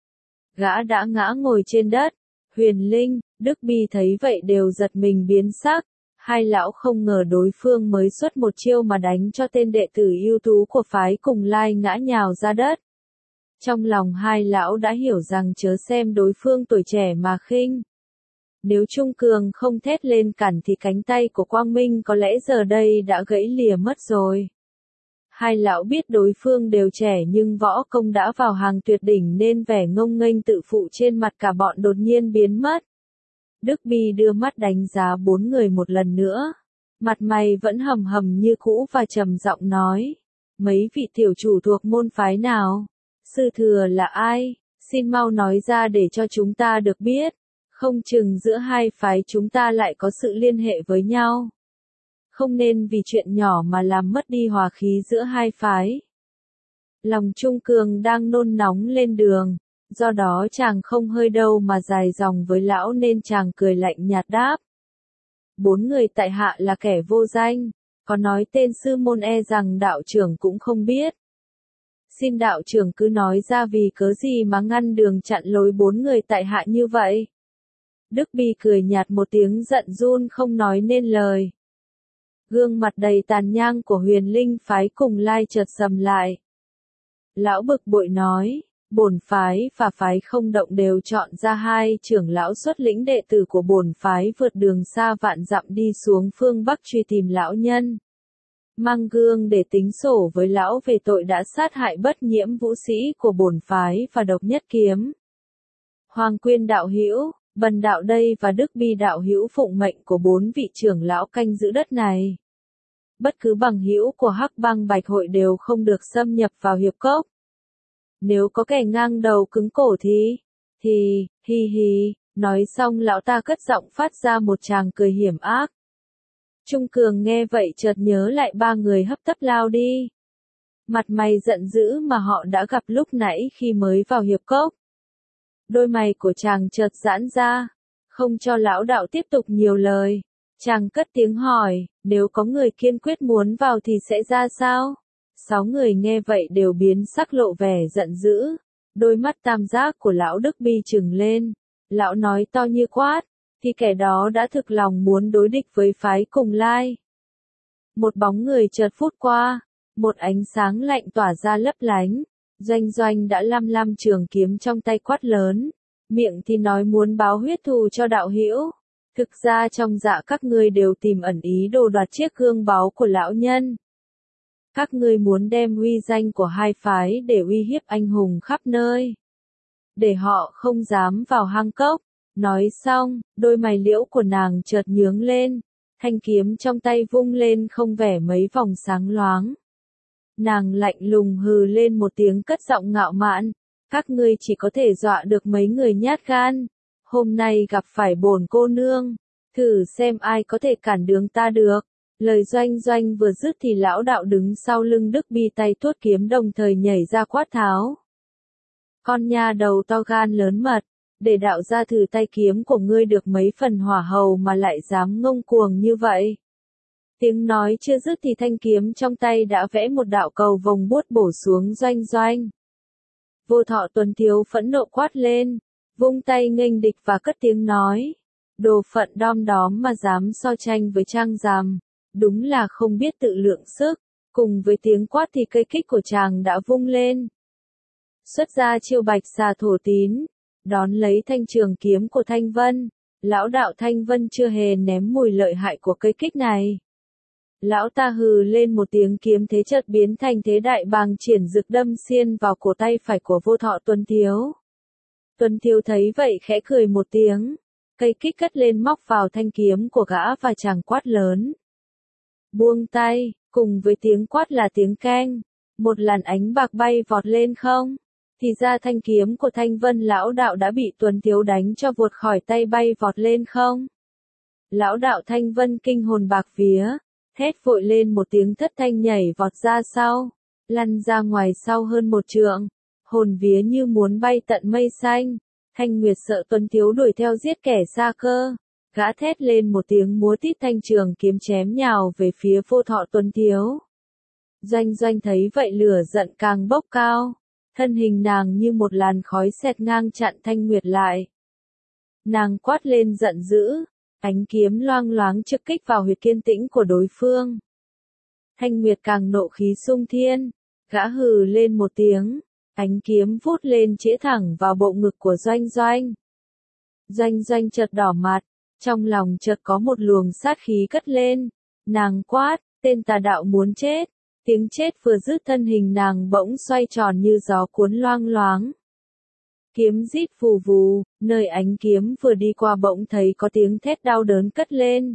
Gã đã ngã ngồi trên đất. Huyền Linh, Đức Bi thấy vậy đều giật mình biến sắc. Hai lão không ngờ đối phương mới xuất một chiêu mà đánh cho tên đệ tử ưu tú của phái Cùng Lai ngã nhào ra đất. Trong lòng hai lão đã hiểu rằng chớ xem đối phương tuổi trẻ mà khinh. Nếu Trung Cường không thét lên cản thì cánh tay của Quang Minh có lẽ giờ đây đã gãy lìa mất rồi. Hai lão biết đối phương đều trẻ nhưng võ công đã vào hàng tuyệt đỉnh nên vẻ ngông nghênh tự phụ trên mặt cả bọn đột nhiên biến mất. Đức Bi đưa mắt đánh giá bốn người một lần nữa. Mặt mày vẫn hầm hầm như cũ và trầm giọng nói. Mấy vị tiểu chủ thuộc môn phái nào? Sư thừa là ai? Xin mau nói ra để cho chúng ta được biết. Không chừng giữa hai phái chúng ta lại có sự liên hệ với nhau. Không nên vì chuyện nhỏ mà làm mất đi hòa khí giữa hai phái. Lòng Trung Cường đang nôn nóng lên đường. Do đó chàng không hơi đâu mà dài dòng với lão nên chàng cười lạnh nhạt đáp. Bốn người tại hạ là kẻ vô danh, có nói tên sư môn e rằng đạo trưởng cũng không biết. Xin đạo trưởng cứ nói ra vì cớ gì mà ngăn đường chặn lối bốn người tại hạ như vậy. Đức Bi cười nhạt một tiếng giận run không nói nên lời. Gương mặt đầy tàn nhang của Huyền Linh phái Cùng Lai chợt sầm lại. Lão bực bội nói. Bổn phái và phái Không Động đều chọn ra hai trưởng lão xuất lĩnh đệ tử của bổn phái vượt đường xa vạn dặm đi xuống phương Bắc truy tìm lão nhân. Mang gương để tính sổ với lão về tội đã sát hại bất nhiễm vũ sĩ của bổn phái và độc nhất kiếm. Hoàng Quyên đạo hữu, Vân đạo đây và Đức Bi đạo hữu phụng mệnh của bốn vị trưởng lão canh giữ đất này. Bất cứ bằng hữu của Hắc Bang Bạch Hội đều không được xâm nhập vào hiệp cốc. Nếu có kẻ ngang đầu cứng cổ thì, thì, hi hi, nói xong lão ta cất giọng phát ra một tràng cười hiểm ác. Trung Cường nghe vậy chợt nhớ lại ba người hấp tấp lao đi. Mặt mày giận dữ mà họ đã gặp lúc nãy khi mới vào hiệp cốc. Đôi mày của chàng chợt giãn ra, không cho lão đạo tiếp tục nhiều lời. Chàng cất tiếng hỏi, nếu có người kiên quyết muốn vào thì sẽ ra sao? Sáu người nghe vậy đều biến sắc lộ vẻ giận dữ. Đôi mắt tam giác của lão Đức Bi trừng lên. Lão nói to như quát, thì kẻ đó đã thực lòng muốn đối địch với phái Cùng Lai. Một bóng người chợt phút qua, một ánh sáng lạnh tỏa ra lấp lánh. Doanh Doanh đã lăm lăm trường kiếm trong tay quát lớn, miệng thì nói muốn báo huyết thù cho đạo hữu. Thực ra trong dạ các ngươi đều tìm ẩn ý đồ đoạt chiếc gương báu của lão nhân. Các ngươi muốn đem uy danh của hai phái để uy hiếp anh hùng khắp nơi. Để họ không dám vào hang cốc. Nói xong, đôi mày liễu của nàng chợt nhướng lên, thanh kiếm trong tay vung lên không vẻ mấy vòng sáng loáng. Nàng lạnh lùng hừ lên một tiếng cất giọng ngạo mạn, các ngươi chỉ có thể dọa được mấy người nhát gan. Hôm nay gặp phải bổn cô nương, thử xem ai có thể cản đường ta được. Lời Doanh Doanh vừa dứt thì lão đạo đứng sau lưng Đức Bi tay tuốt kiếm đồng thời nhảy ra quát tháo. Con nha đầu to gan lớn mật, để đạo ra thử tay kiếm của ngươi được mấy phần hỏa hầu mà lại dám ngông cuồng như vậy. Tiếng nói chưa dứt thì thanh kiếm trong tay đã vẽ một đạo cầu vồng buốt bổ xuống Doanh Doanh. Vô Thọ Tuấn Thiếu phẫn nộ quát lên, vung tay nghênh địch và cất tiếng nói. Đồ phận đom đóm mà dám so tranh với Trang Giàm, đúng là không biết tự lượng sức. Cùng với tiếng quát thì cây kích của chàng đã vung lên. Xuất ra chiêu bạch xà thổ tín, đón lấy thanh trường kiếm của Thanh Vân. Lão đạo Thanh Vân chưa hề ném mùi lợi hại của cây kích này. Lão ta hừ lên một tiếng, kiếm thế chợt biến thành thế đại bàng triển rực đâm xiên vào cổ tay phải của Vô Thọ Tuấn Thiếu. Tuấn Thiếu thấy vậy khẽ cười một tiếng, cây kích cất lên móc vào thanh kiếm của gã và chàng quát lớn. Buông tay, cùng với tiếng quát là tiếng keng, một làn ánh bạc bay vọt lên không. Thì ra thanh kiếm của Thanh Vân lão đạo đã bị Tuấn Thiếu đánh cho vụt khỏi tay bay vọt lên không. Lão đạo Thanh Vân kinh hồn bạc vía, thét vội lên một tiếng thất thanh nhảy vọt ra sau, lăn ra ngoài sau hơn một trượng, hồn vía như muốn bay tận mây xanh. Thanh Nguyệt sợ Tuấn Thiếu đuổi theo giết kẻ xa cơ, gã thét lên một tiếng múa tít thanh trường kiếm chém nhào về phía Vô Thọ Tuấn Thiếu. Doanh Doanh thấy vậy lửa giận càng bốc cao, thân hình nàng như một làn khói xẹt ngang chặn Thanh Nguyệt lại. Nàng quát lên giận dữ, ánh kiếm loang loáng trực kích vào huyệt kiên tĩnh của đối phương. Thanh Nguyệt càng nộ khí sung thiên, gã hừ lên một tiếng, ánh kiếm vút lên chĩa thẳng vào bộ ngực của Doanh Doanh. Doanh Doanh chợt đỏ mặt, trong lòng chợt có một luồng sát khí cất lên, nàng quát, tên tà đạo muốn chết. Tiếng chết vừa dứt thân hình nàng bỗng xoay tròn như gió cuốn loang loáng. Kiếm rít vù vù, nơi ánh kiếm vừa đi qua bỗng thấy có tiếng thét đau đớn cất lên.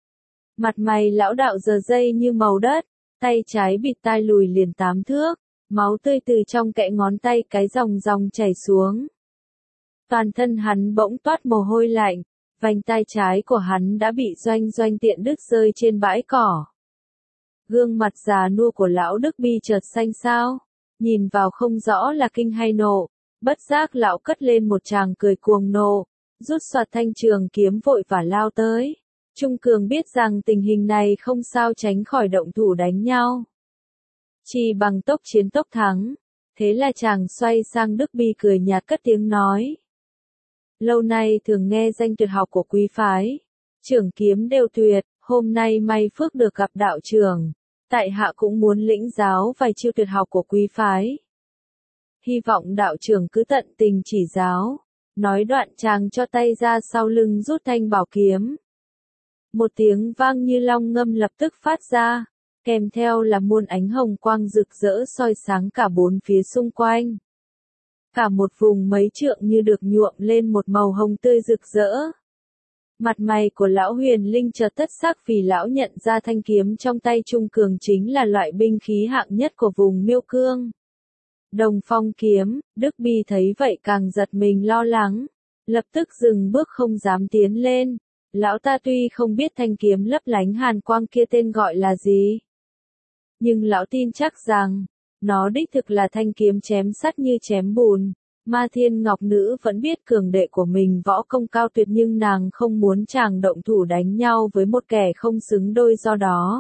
Mặt mày lão đạo giờ dây như màu đất, tay trái bịt tai lùi liền tám thước, máu tươi từ trong kẽ ngón tay cái dòng dòng chảy xuống. Toàn thân hắn bỗng toát mồ hôi lạnh, vành tay trái của hắn đã bị Doanh Doanh tiện đứt rơi trên bãi cỏ. Gương mặt già nua của lão Đức Bi chợt xanh xao, nhìn vào không rõ là kinh hay nộ, bất giác lão cất lên một tràng cười cuồng nộ, rút soạt thanh trường kiếm vội và lao tới. Trung Cường biết rằng tình hình này không sao tránh khỏi động thủ đánh nhau. Chỉ bằng tốc chiến tốc thắng, thế là chàng xoay sang Đức Bi cười nhạt cất tiếng nói. Lâu nay thường nghe danh tuyệt học của quý phái, trưởng kiếm đều tuyệt. Hôm nay may phước được gặp đạo trưởng, tại hạ cũng muốn lĩnh giáo vài chiêu tuyệt học của quý phái. Hy vọng đạo trưởng cứ tận tình chỉ giáo. Nói đoạn chàng cho tay ra sau lưng rút thanh bảo kiếm. Một tiếng vang như long ngâm lập tức phát ra, kèm theo là muôn ánh hồng quang rực rỡ soi sáng cả bốn phía xung quanh. Cả một vùng mấy trượng như được nhuộm lên một màu hồng tươi rực rỡ. Mặt mày của lão Huyền Linh chợt thất sắc vì lão nhận ra thanh kiếm trong tay Trung Cường chính là loại binh khí hạng nhất của vùng Miêu Cương. Đồng Phong kiếm, Đức Bi thấy vậy càng giật mình lo lắng, lập tức dừng bước không dám tiến lên. Lão ta tuy không biết thanh kiếm lấp lánh hàn quang kia tên gọi là gì, nhưng lão tin chắc rằng, nó đích thực là thanh kiếm chém sắt như chém bùn. Ma Thiên Ngọc Nữ vẫn biết cường đệ của mình võ công cao tuyệt nhưng nàng không muốn chàng động thủ đánh nhau với một kẻ không xứng đôi do đó.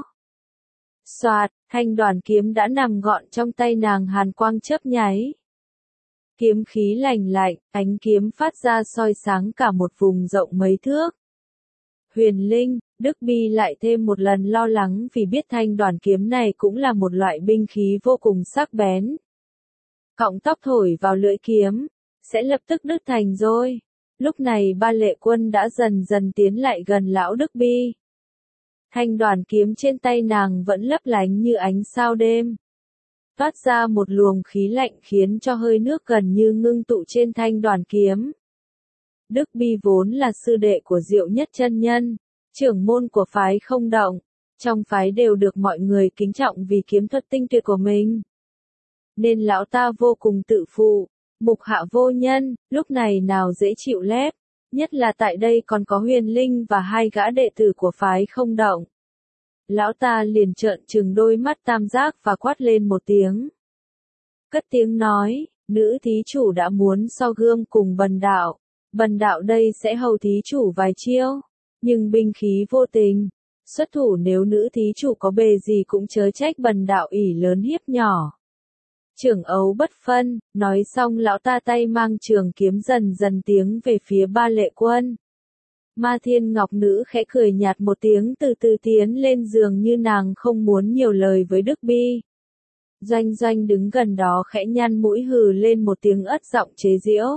Soạt, thanh đoàn kiếm đã nằm gọn trong tay nàng hàn quang chớp nháy. Kiếm khí lành lạnh, ánh kiếm phát ra soi sáng cả một vùng rộng mấy thước. Huyền Linh, Đức Bi lại thêm một lần lo lắng vì biết thanh đoàn kiếm này cũng là một loại binh khí vô cùng sắc bén. Cọng tóc thổi vào lưỡi kiếm, sẽ lập tức đứt thành rồi. Lúc này Ba Lệ Quân đã dần dần tiến lại gần lão Đức Bi. Thanh đoàn kiếm trên tay nàng vẫn lấp lánh như ánh sao đêm. Toát ra một luồng khí lạnh khiến cho hơi nước gần như ngưng tụ trên thanh đoàn kiếm. Đức Bi vốn là sư đệ của Diệu Nhất chân nhân, trưởng môn của phái Không Động. Trong phái đều được mọi người kính trọng vì kiếm thuật tinh tuyệt của mình. Nên lão ta vô cùng tự phụ, mục hạ vô nhân, lúc này nào dễ chịu lép, nhất là tại đây còn có Huyền Linh và hai gã đệ tử của phái Không Động. Lão ta liền trợn trừng đôi mắt tam giác và quát lên một tiếng. Cất tiếng nói, nữ thí chủ đã muốn so gươm cùng Bần đạo, Bần đạo đây sẽ hầu thí chủ vài chiêu, nhưng binh khí vô tình, xuất thủ nếu nữ thí chủ có bề gì cũng chớ trách Bần đạo ỷ lớn hiếp nhỏ. Trưởng ấu bất phân, nói xong lão ta tay mang trường kiếm dần dần tiến về phía Ba Lệ Quân. Ma Thiên Ngọc Nữ khẽ cười nhạt một tiếng từ từ tiến lên giường như nàng không muốn nhiều lời với Đức Bi. Doanh Doanh đứng gần đó khẽ nhăn mũi hừ lên một tiếng ất giọng chế giễu.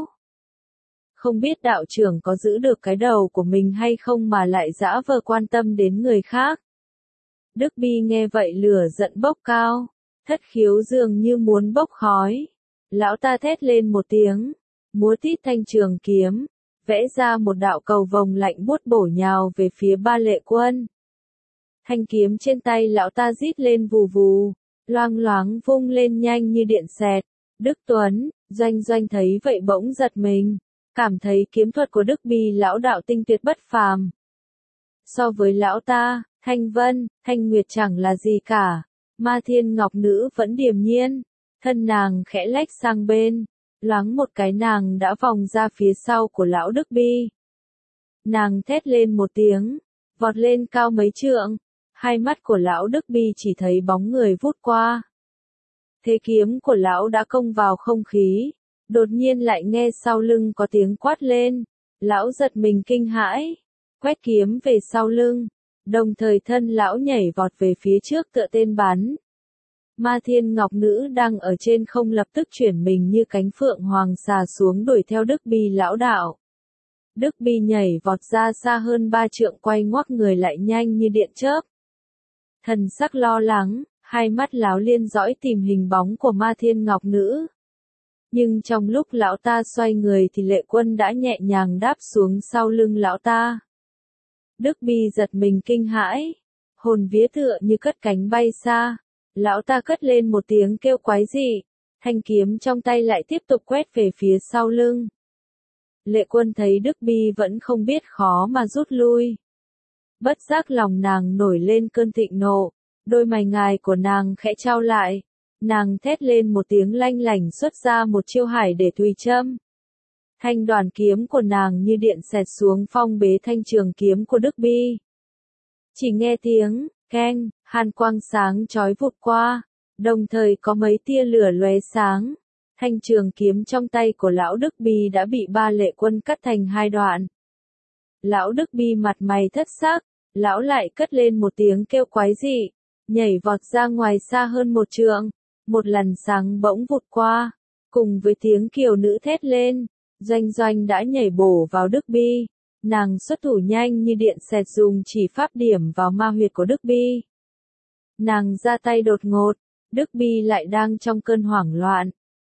Không biết đạo trưởng có giữ được cái đầu của mình hay không mà lại dã vờ quan tâm đến người khác. Đức Bi nghe vậy lửa giận bốc cao. Thất khiếu dường như muốn bốc khói. Lão ta thét lên một tiếng, múa tít thanh trường kiếm, vẽ ra một đạo cầu vồng lạnh buốt bổ nhào về phía Ba Lệ Quân. Thanh kiếm trên tay lão ta rít lên vù vù, loang loáng vung lên nhanh như điện xẹt. Đức Tuấn, Doanh Doanh thấy vậy bỗng giật mình, cảm thấy kiếm thuật của Đức Bi lão đạo tinh tuyệt bất phàm. So với lão ta, Thanh Vân, Thanh Nguyệt chẳng là gì cả. Ma Thiên Ngọc Nữ vẫn điềm nhiên, thân nàng khẽ lách sang bên, loáng một cái nàng đã vòng ra phía sau của lão Đức Bi. Nàng thét lên một tiếng, vọt lên cao mấy trượng, hai mắt của lão Đức Bi chỉ thấy bóng người vút qua. Thế kiếm của lão đã công vào không khí, đột nhiên lại nghe sau lưng có tiếng quát lên, lão giật mình kinh hãi, quét kiếm về sau lưng. Đồng thời thân lão nhảy vọt về phía trước tựa tên bắn. Ma Thiên Ngọc Nữ đang ở trên không lập tức chuyển mình như cánh phượng hoàng xà xuống đuổi theo Đức Bi lão đạo. Đức Bi nhảy vọt ra xa hơn ba trượng quay ngoắc người lại nhanh như điện chớp. Thần sắc lo lắng, hai mắt lão liên dõi tìm hình bóng của Ma Thiên Ngọc Nữ. Nhưng trong lúc lão ta xoay người thì Lệ Quân đã nhẹ nhàng đáp xuống sau lưng lão ta. Đức Bi giật mình kinh hãi, hồn vía tựa như cất cánh bay xa, lão ta cất lên một tiếng kêu quái dị, thanh kiếm trong tay lại tiếp tục quét về phía sau lưng. Lệ Quân thấy Đức Bi vẫn không biết khó mà rút lui. Bất giác lòng nàng nổi lên cơn thịnh nộ, đôi mày ngài của nàng khẽ trao lại, nàng thét lên một tiếng lanh lảnh xuất ra một chiêu hải để tùy châm. Thanh đoàn kiếm của nàng như điện xẹt xuống phong bế thanh trường kiếm của Đức Bi. Chỉ nghe tiếng, keng, hàn quang sáng chói vụt qua, đồng thời có mấy tia lửa lóe sáng. Thanh trường kiếm trong tay của lão Đức Bi đã bị Ba Lệ Quân cắt thành hai đoạn. Lão Đức Bi mặt mày thất sắc, lão lại cất lên một tiếng kêu quái dị, nhảy vọt ra ngoài xa hơn một trượng, một lần sáng bỗng vụt qua, cùng với tiếng kiều nữ thét lên. Doanh Doanh đã nhảy bổ vào Đức Bi, nàng xuất thủ nhanh như điện xẹt dùng chỉ pháp điểm vào ma huyệt của Đức Bi. Nàng ra tay đột ngột, Đức Bi lại đang trong cơn hoảng loạn,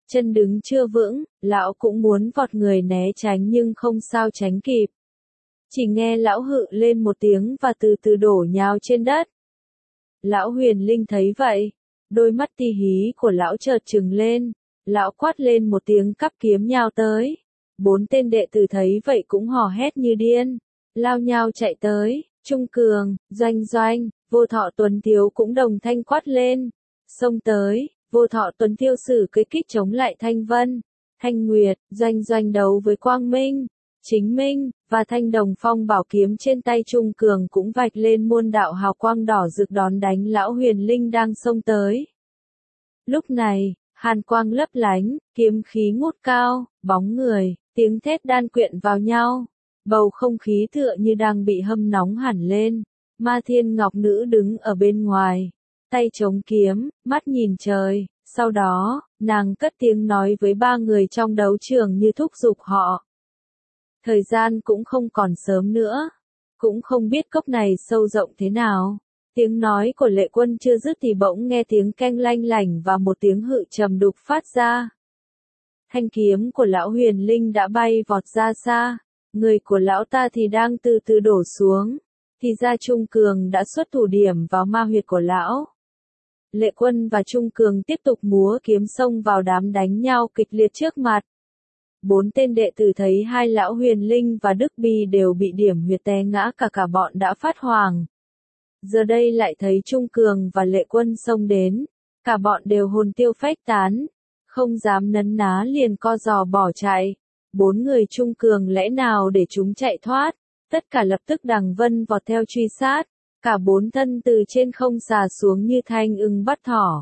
Chân đứng chưa vững, lão cũng muốn vọt người né tránh nhưng không sao tránh kịp. Chỉ nghe lão hự lên một tiếng và từ từ đổ nhào trên đất. Lão Huyền Linh thấy vậy, đôi mắt ti hí của lão chợt trừng lên, lão quát lên một tiếng cắp kiếm nhào tới. Bốn tên đệ tử thấy vậy cũng hò hét như điên, lao nhao chạy tới, Trung Cường, Doanh Doanh, Vô Thọ Tuấn Tiếu cũng đồng thanh quát lên, xông tới, Vô Thọ Tuấn Tiếu sử cái kích chống lại Thanh Vân, Thanh Nguyệt, Doanh Doanh đấu với Quang Minh, Chính Minh, và Thanh Đồng Phong bảo kiếm trên tay Trung Cường cũng vạch lên muôn đạo hào quang đỏ rực đón đánh lão Huyền Linh đang xông tới. Lúc này, hàn quang lấp lánh, kiếm khí ngút cao, bóng người, tiếng thét đan quyện vào nhau, bầu không khí tựa như đang bị hâm nóng hẳn lên. Ma Thiên Ngọc Nữ đứng ở bên ngoài, tay chống kiếm, mắt nhìn trời, sau đó, nàng cất tiếng nói với ba người trong đấu trường như thúc giục họ. Thời gian cũng không còn sớm nữa, cũng không biết cốc này sâu rộng thế nào. Tiếng nói của Lệ Quân chưa dứt thì bỗng nghe tiếng keng lanh lảnh và một tiếng hự trầm đục phát ra. Thanh kiếm của lão Huyền Linh đã bay vọt ra xa, người của lão ta thì đang từ từ đổ xuống, thì ra Trung Cường đã xuất thủ điểm vào ma huyệt của lão. Lệ Quân và Trung Cường tiếp tục múa kiếm xông vào đám đánh nhau kịch liệt trước mặt. Bốn tên đệ tử thấy hai lão Huyền Linh và Đức Bi đều bị điểm huyệt té ngã, cả cả bọn đã phát hoảng. Giờ đây lại thấy Trung Cường và Lệ Quân xông đến, cả bọn đều hồn tiêu phách tán, không dám nấn ná liền co giò bỏ chạy. Bốn người Trung Cường lẽ nào để chúng chạy thoát, tất cả lập tức đằng vân vọt theo truy sát, cả bốn thân từ trên không xà xuống như thanh ưng bắt thỏ.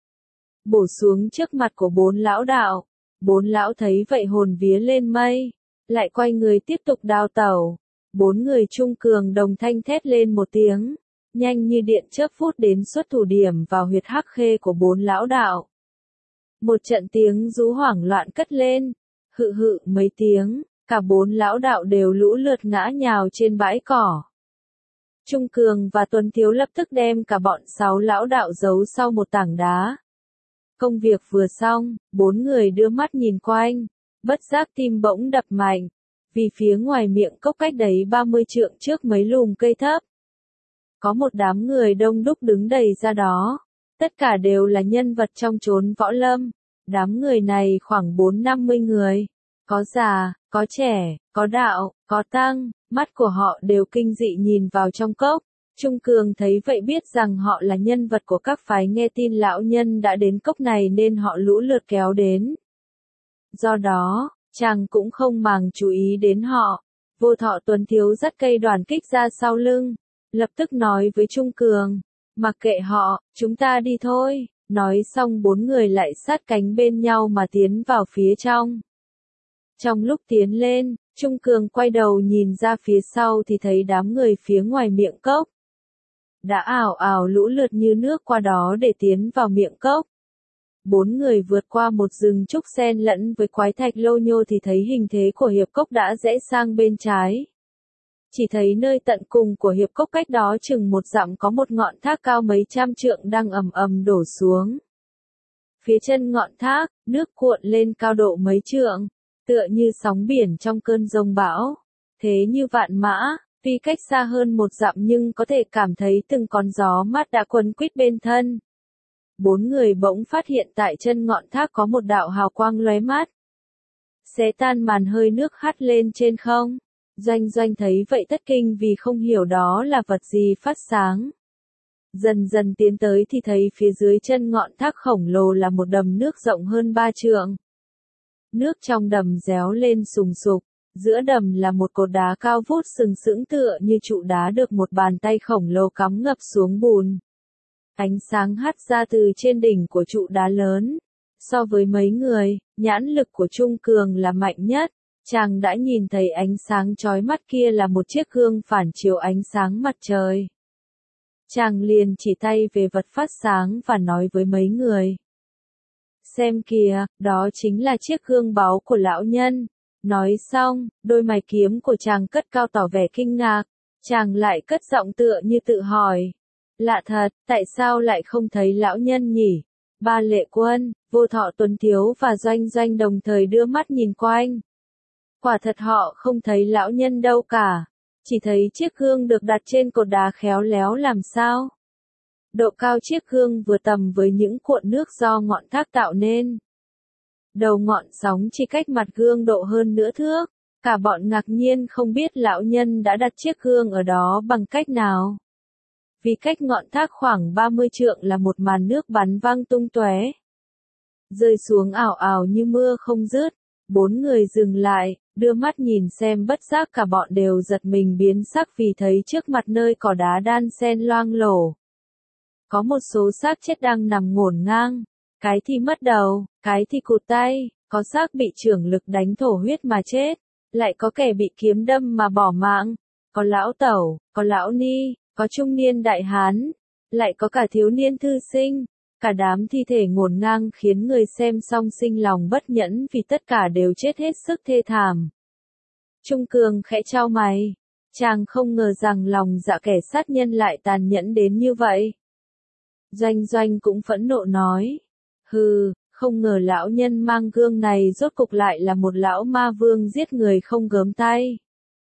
Bổ xuống trước mặt của bốn lão đạo, bốn lão thấy vậy hồn vía lên mây, lại quay người tiếp tục đào tẩu. Bốn người Trung Cường đồng thanh thét lên một tiếng, nhanh như điện chớp phút đến xuất thủ điểm vào huyệt hắc khê của bốn lão đạo. Một trận tiếng rú hoảng loạn cất lên, hự hự mấy tiếng, cả bốn lão đạo đều lũ lượt ngã nhào trên bãi cỏ. Trung Cường và Tuấn Tiếu lập tức đem cả bọn sáu lão đạo giấu sau một tảng đá. Công việc vừa xong, bốn người đưa mắt nhìn quanh, bất giác tim bỗng đập mạnh, vì phía ngoài miệng cốc cách đấy ba mươi trượng trước mấy lùm cây thấp. Có một đám người đông đúc đứng đầy ra đó, tất cả đều là nhân vật trong chốn võ lâm. Đám người này khoảng bốn năm mươi người, có già, có trẻ, có đạo, có tăng, mắt của họ đều kinh dị nhìn vào trong cốc. Trung Cường thấy vậy biết rằng họ là nhân vật của các phái nghe tin lão nhân đã đến cốc này nên họ lũ lượt kéo đến. Do đó, chàng cũng không màng chú ý đến họ. Vô Thọ Tuấn Tiếu dắt cây đoàn kích ra sau lưng, lập tức nói với Trung Cường, mặc kệ họ, chúng ta đi thôi. Nói xong bốn người lại sát cánh bên nhau mà tiến vào phía trong. Trong lúc tiến lên, Trung Cường quay đầu nhìn ra phía sau thì thấy đám người phía ngoài miệng cốc đã ào ào lũ lượt như nước qua đó để tiến vào miệng cốc. Bốn người vượt qua một rừng trúc xen lẫn với quái thạch lô nhô thì thấy hình thế của hiệp cốc đã rẽ sang bên trái. Chỉ thấy nơi tận cùng của hiệp cốc cách đó chừng một dặm có một ngọn thác cao mấy trăm trượng đang ầm ầm đổ xuống. Phía chân ngọn thác, nước cuộn lên cao độ mấy trượng, tựa như sóng biển trong cơn giông bão. Thế như vạn mã, tuy cách xa hơn một dặm nhưng có thể cảm thấy từng con gió mát đã quấn quýt bên thân. Bốn người bỗng phát hiện tại chân ngọn thác có một đạo hào quang lóe mát, xé tan màn hơi nước hắt lên trên không. Doanh Doanh thấy vậy thất kinh vì không hiểu đó là vật gì phát sáng. Dần dần tiến tới thì thấy phía dưới chân ngọn thác khổng lồ là một đầm nước rộng hơn ba trượng. Nước trong đầm réo lên sùng sục, giữa đầm là một cột đá cao vút sừng sững tựa như trụ đá được một bàn tay khổng lồ cắm ngập xuống bùn. Ánh sáng hắt ra từ trên đỉnh của trụ đá lớn. So với mấy người, nhãn lực của Trung Cường là mạnh nhất. Chàng đã nhìn thấy ánh sáng chói mắt kia là một chiếc gương phản chiếu ánh sáng mặt trời. Chàng liền chỉ tay về vật phát sáng và nói với mấy người. Xem kìa, đó chính là chiếc gương báu của lão nhân. Nói xong, đôi mày kiếm của chàng cất cao tỏ vẻ kinh ngạc. Chàng lại cất giọng tựa như tự hỏi. Lạ thật, tại sao lại không thấy lão nhân nhỉ? Ba Lệ Quân, Vô Thọ Tuấn Thiếu và Doanh Doanh đồng thời đưa mắt nhìn quanh. Quả thật họ không thấy lão nhân đâu cả, chỉ thấy chiếc gương được đặt trên cột đá khéo léo làm sao. Độ cao chiếc gương vừa tầm với những cuộn nước do ngọn thác tạo nên. Đầu ngọn sóng chỉ cách mặt gương độ hơn nửa thước, cả bọn ngạc nhiên không biết lão nhân đã đặt chiếc gương ở đó bằng cách nào. Vì cách ngọn thác khoảng ba mươi trượng là một màn nước bắn văng tung tóe, rơi xuống ảo ảo như mưa không dứt. Bốn người dừng lại, đưa mắt nhìn xem, bất giác cả bọn đều giật mình biến sắc vì thấy trước mặt nơi cỏ đá đan xen loang lổ. Có một số xác chết đang nằm ngổn ngang, cái thì mất đầu, cái thì cụt tay, có xác bị chưởng lực đánh thổ huyết mà chết, lại có kẻ bị kiếm đâm mà bỏ mạng, có lão tẩu, có lão ni, có trung niên đại hán, lại có cả thiếu niên thư sinh. Cả đám thi thể ngổn ngang khiến người xem xong sinh lòng bất nhẫn vì tất cả đều chết hết sức thê thảm. Trung Cường khẽ chau mày, chàng không ngờ rằng lòng dạ kẻ sát nhân lại tàn nhẫn đến như vậy. Doanh Doanh cũng phẫn nộ nói, hừ, không ngờ lão nhân mang gương này rốt cục lại là một lão ma vương giết người không gớm tay.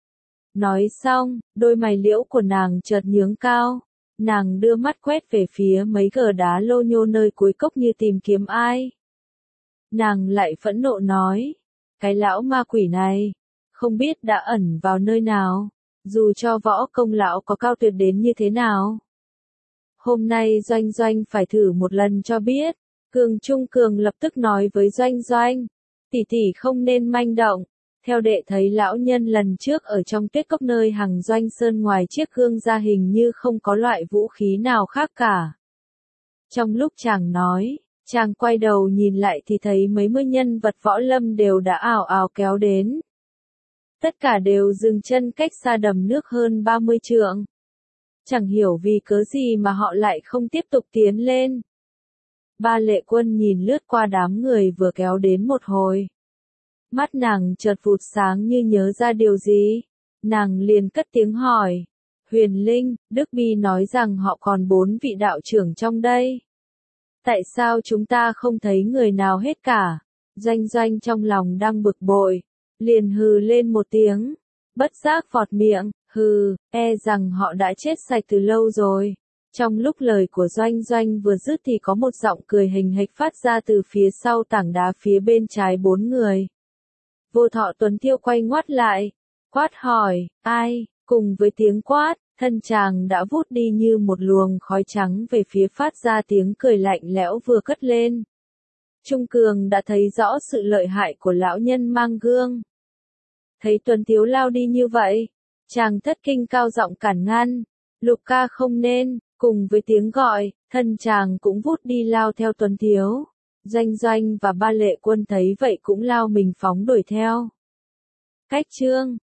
Nói xong, đôi mày liễu của nàng chợt nhướng cao. Nàng đưa mắt quét về phía mấy gờ đá lô nhô nơi cuối cốc như tìm kiếm ai. Nàng lại phẫn nộ nói, cái lão ma quỷ này, không biết đã ẩn vào nơi nào, dù cho võ công lão có cao tuyệt đến như thế nào. Hôm nay Doanh Doanh phải thử một lần cho biết. Cường Trung Cường lập tức nói với Doanh Doanh, tỷ tỷ không nên manh động. Theo đệ thấy lão nhân lần trước ở trong tuyết cốc nơi Hằng Doanh Sơn ngoài chiếc gương ra hình như không có loại vũ khí nào khác cả. Trong lúc chàng nói, chàng quay đầu nhìn lại thì thấy mấy mươi nhân vật võ lâm đều đã ào ào kéo đến. Tất cả đều dừng chân cách xa đầm nước hơn ba mươi trượng. Chẳng hiểu vì cớ gì mà họ lại không tiếp tục tiến lên. Ba Lệ Quân nhìn lướt qua đám người vừa kéo đến một hồi. Mắt nàng chợt vụt sáng như nhớ ra điều gì. Nàng liền cất tiếng hỏi. Huyền Linh, Đức Bi nói rằng họ còn bốn vị đạo trưởng trong đây. Tại sao chúng ta không thấy người nào hết cả? Doanh Doanh trong lòng đang bực bội. Liền hừ lên một tiếng. Bất giác phọt miệng, hừ, e rằng họ đã chết sạch từ lâu rồi. Trong lúc lời của Doanh Doanh vừa dứt thì có một giọng cười hình hạch phát ra từ phía sau tảng đá phía bên trái bốn người. Vô Thọ Tuấn Thiêu quay ngoắt lại, quát hỏi, ai, cùng với tiếng quát, thân chàng đã vút đi như một luồng khói trắng về phía phát ra tiếng cười lạnh lẽo vừa cất lên. Trung Cường đã thấy rõ sự lợi hại của lão nhân mang gương. Thấy Tuấn Thiếu lao đi như vậy, chàng thất kinh cao giọng cản ngăn, Lục ca không nên, cùng với tiếng gọi, thân chàng cũng vút đi lao theo Tuấn Thiếu. Doanh Doanh và Ba Lệ Quân thấy vậy cũng lao mình phóng đuổi theo. Cách chương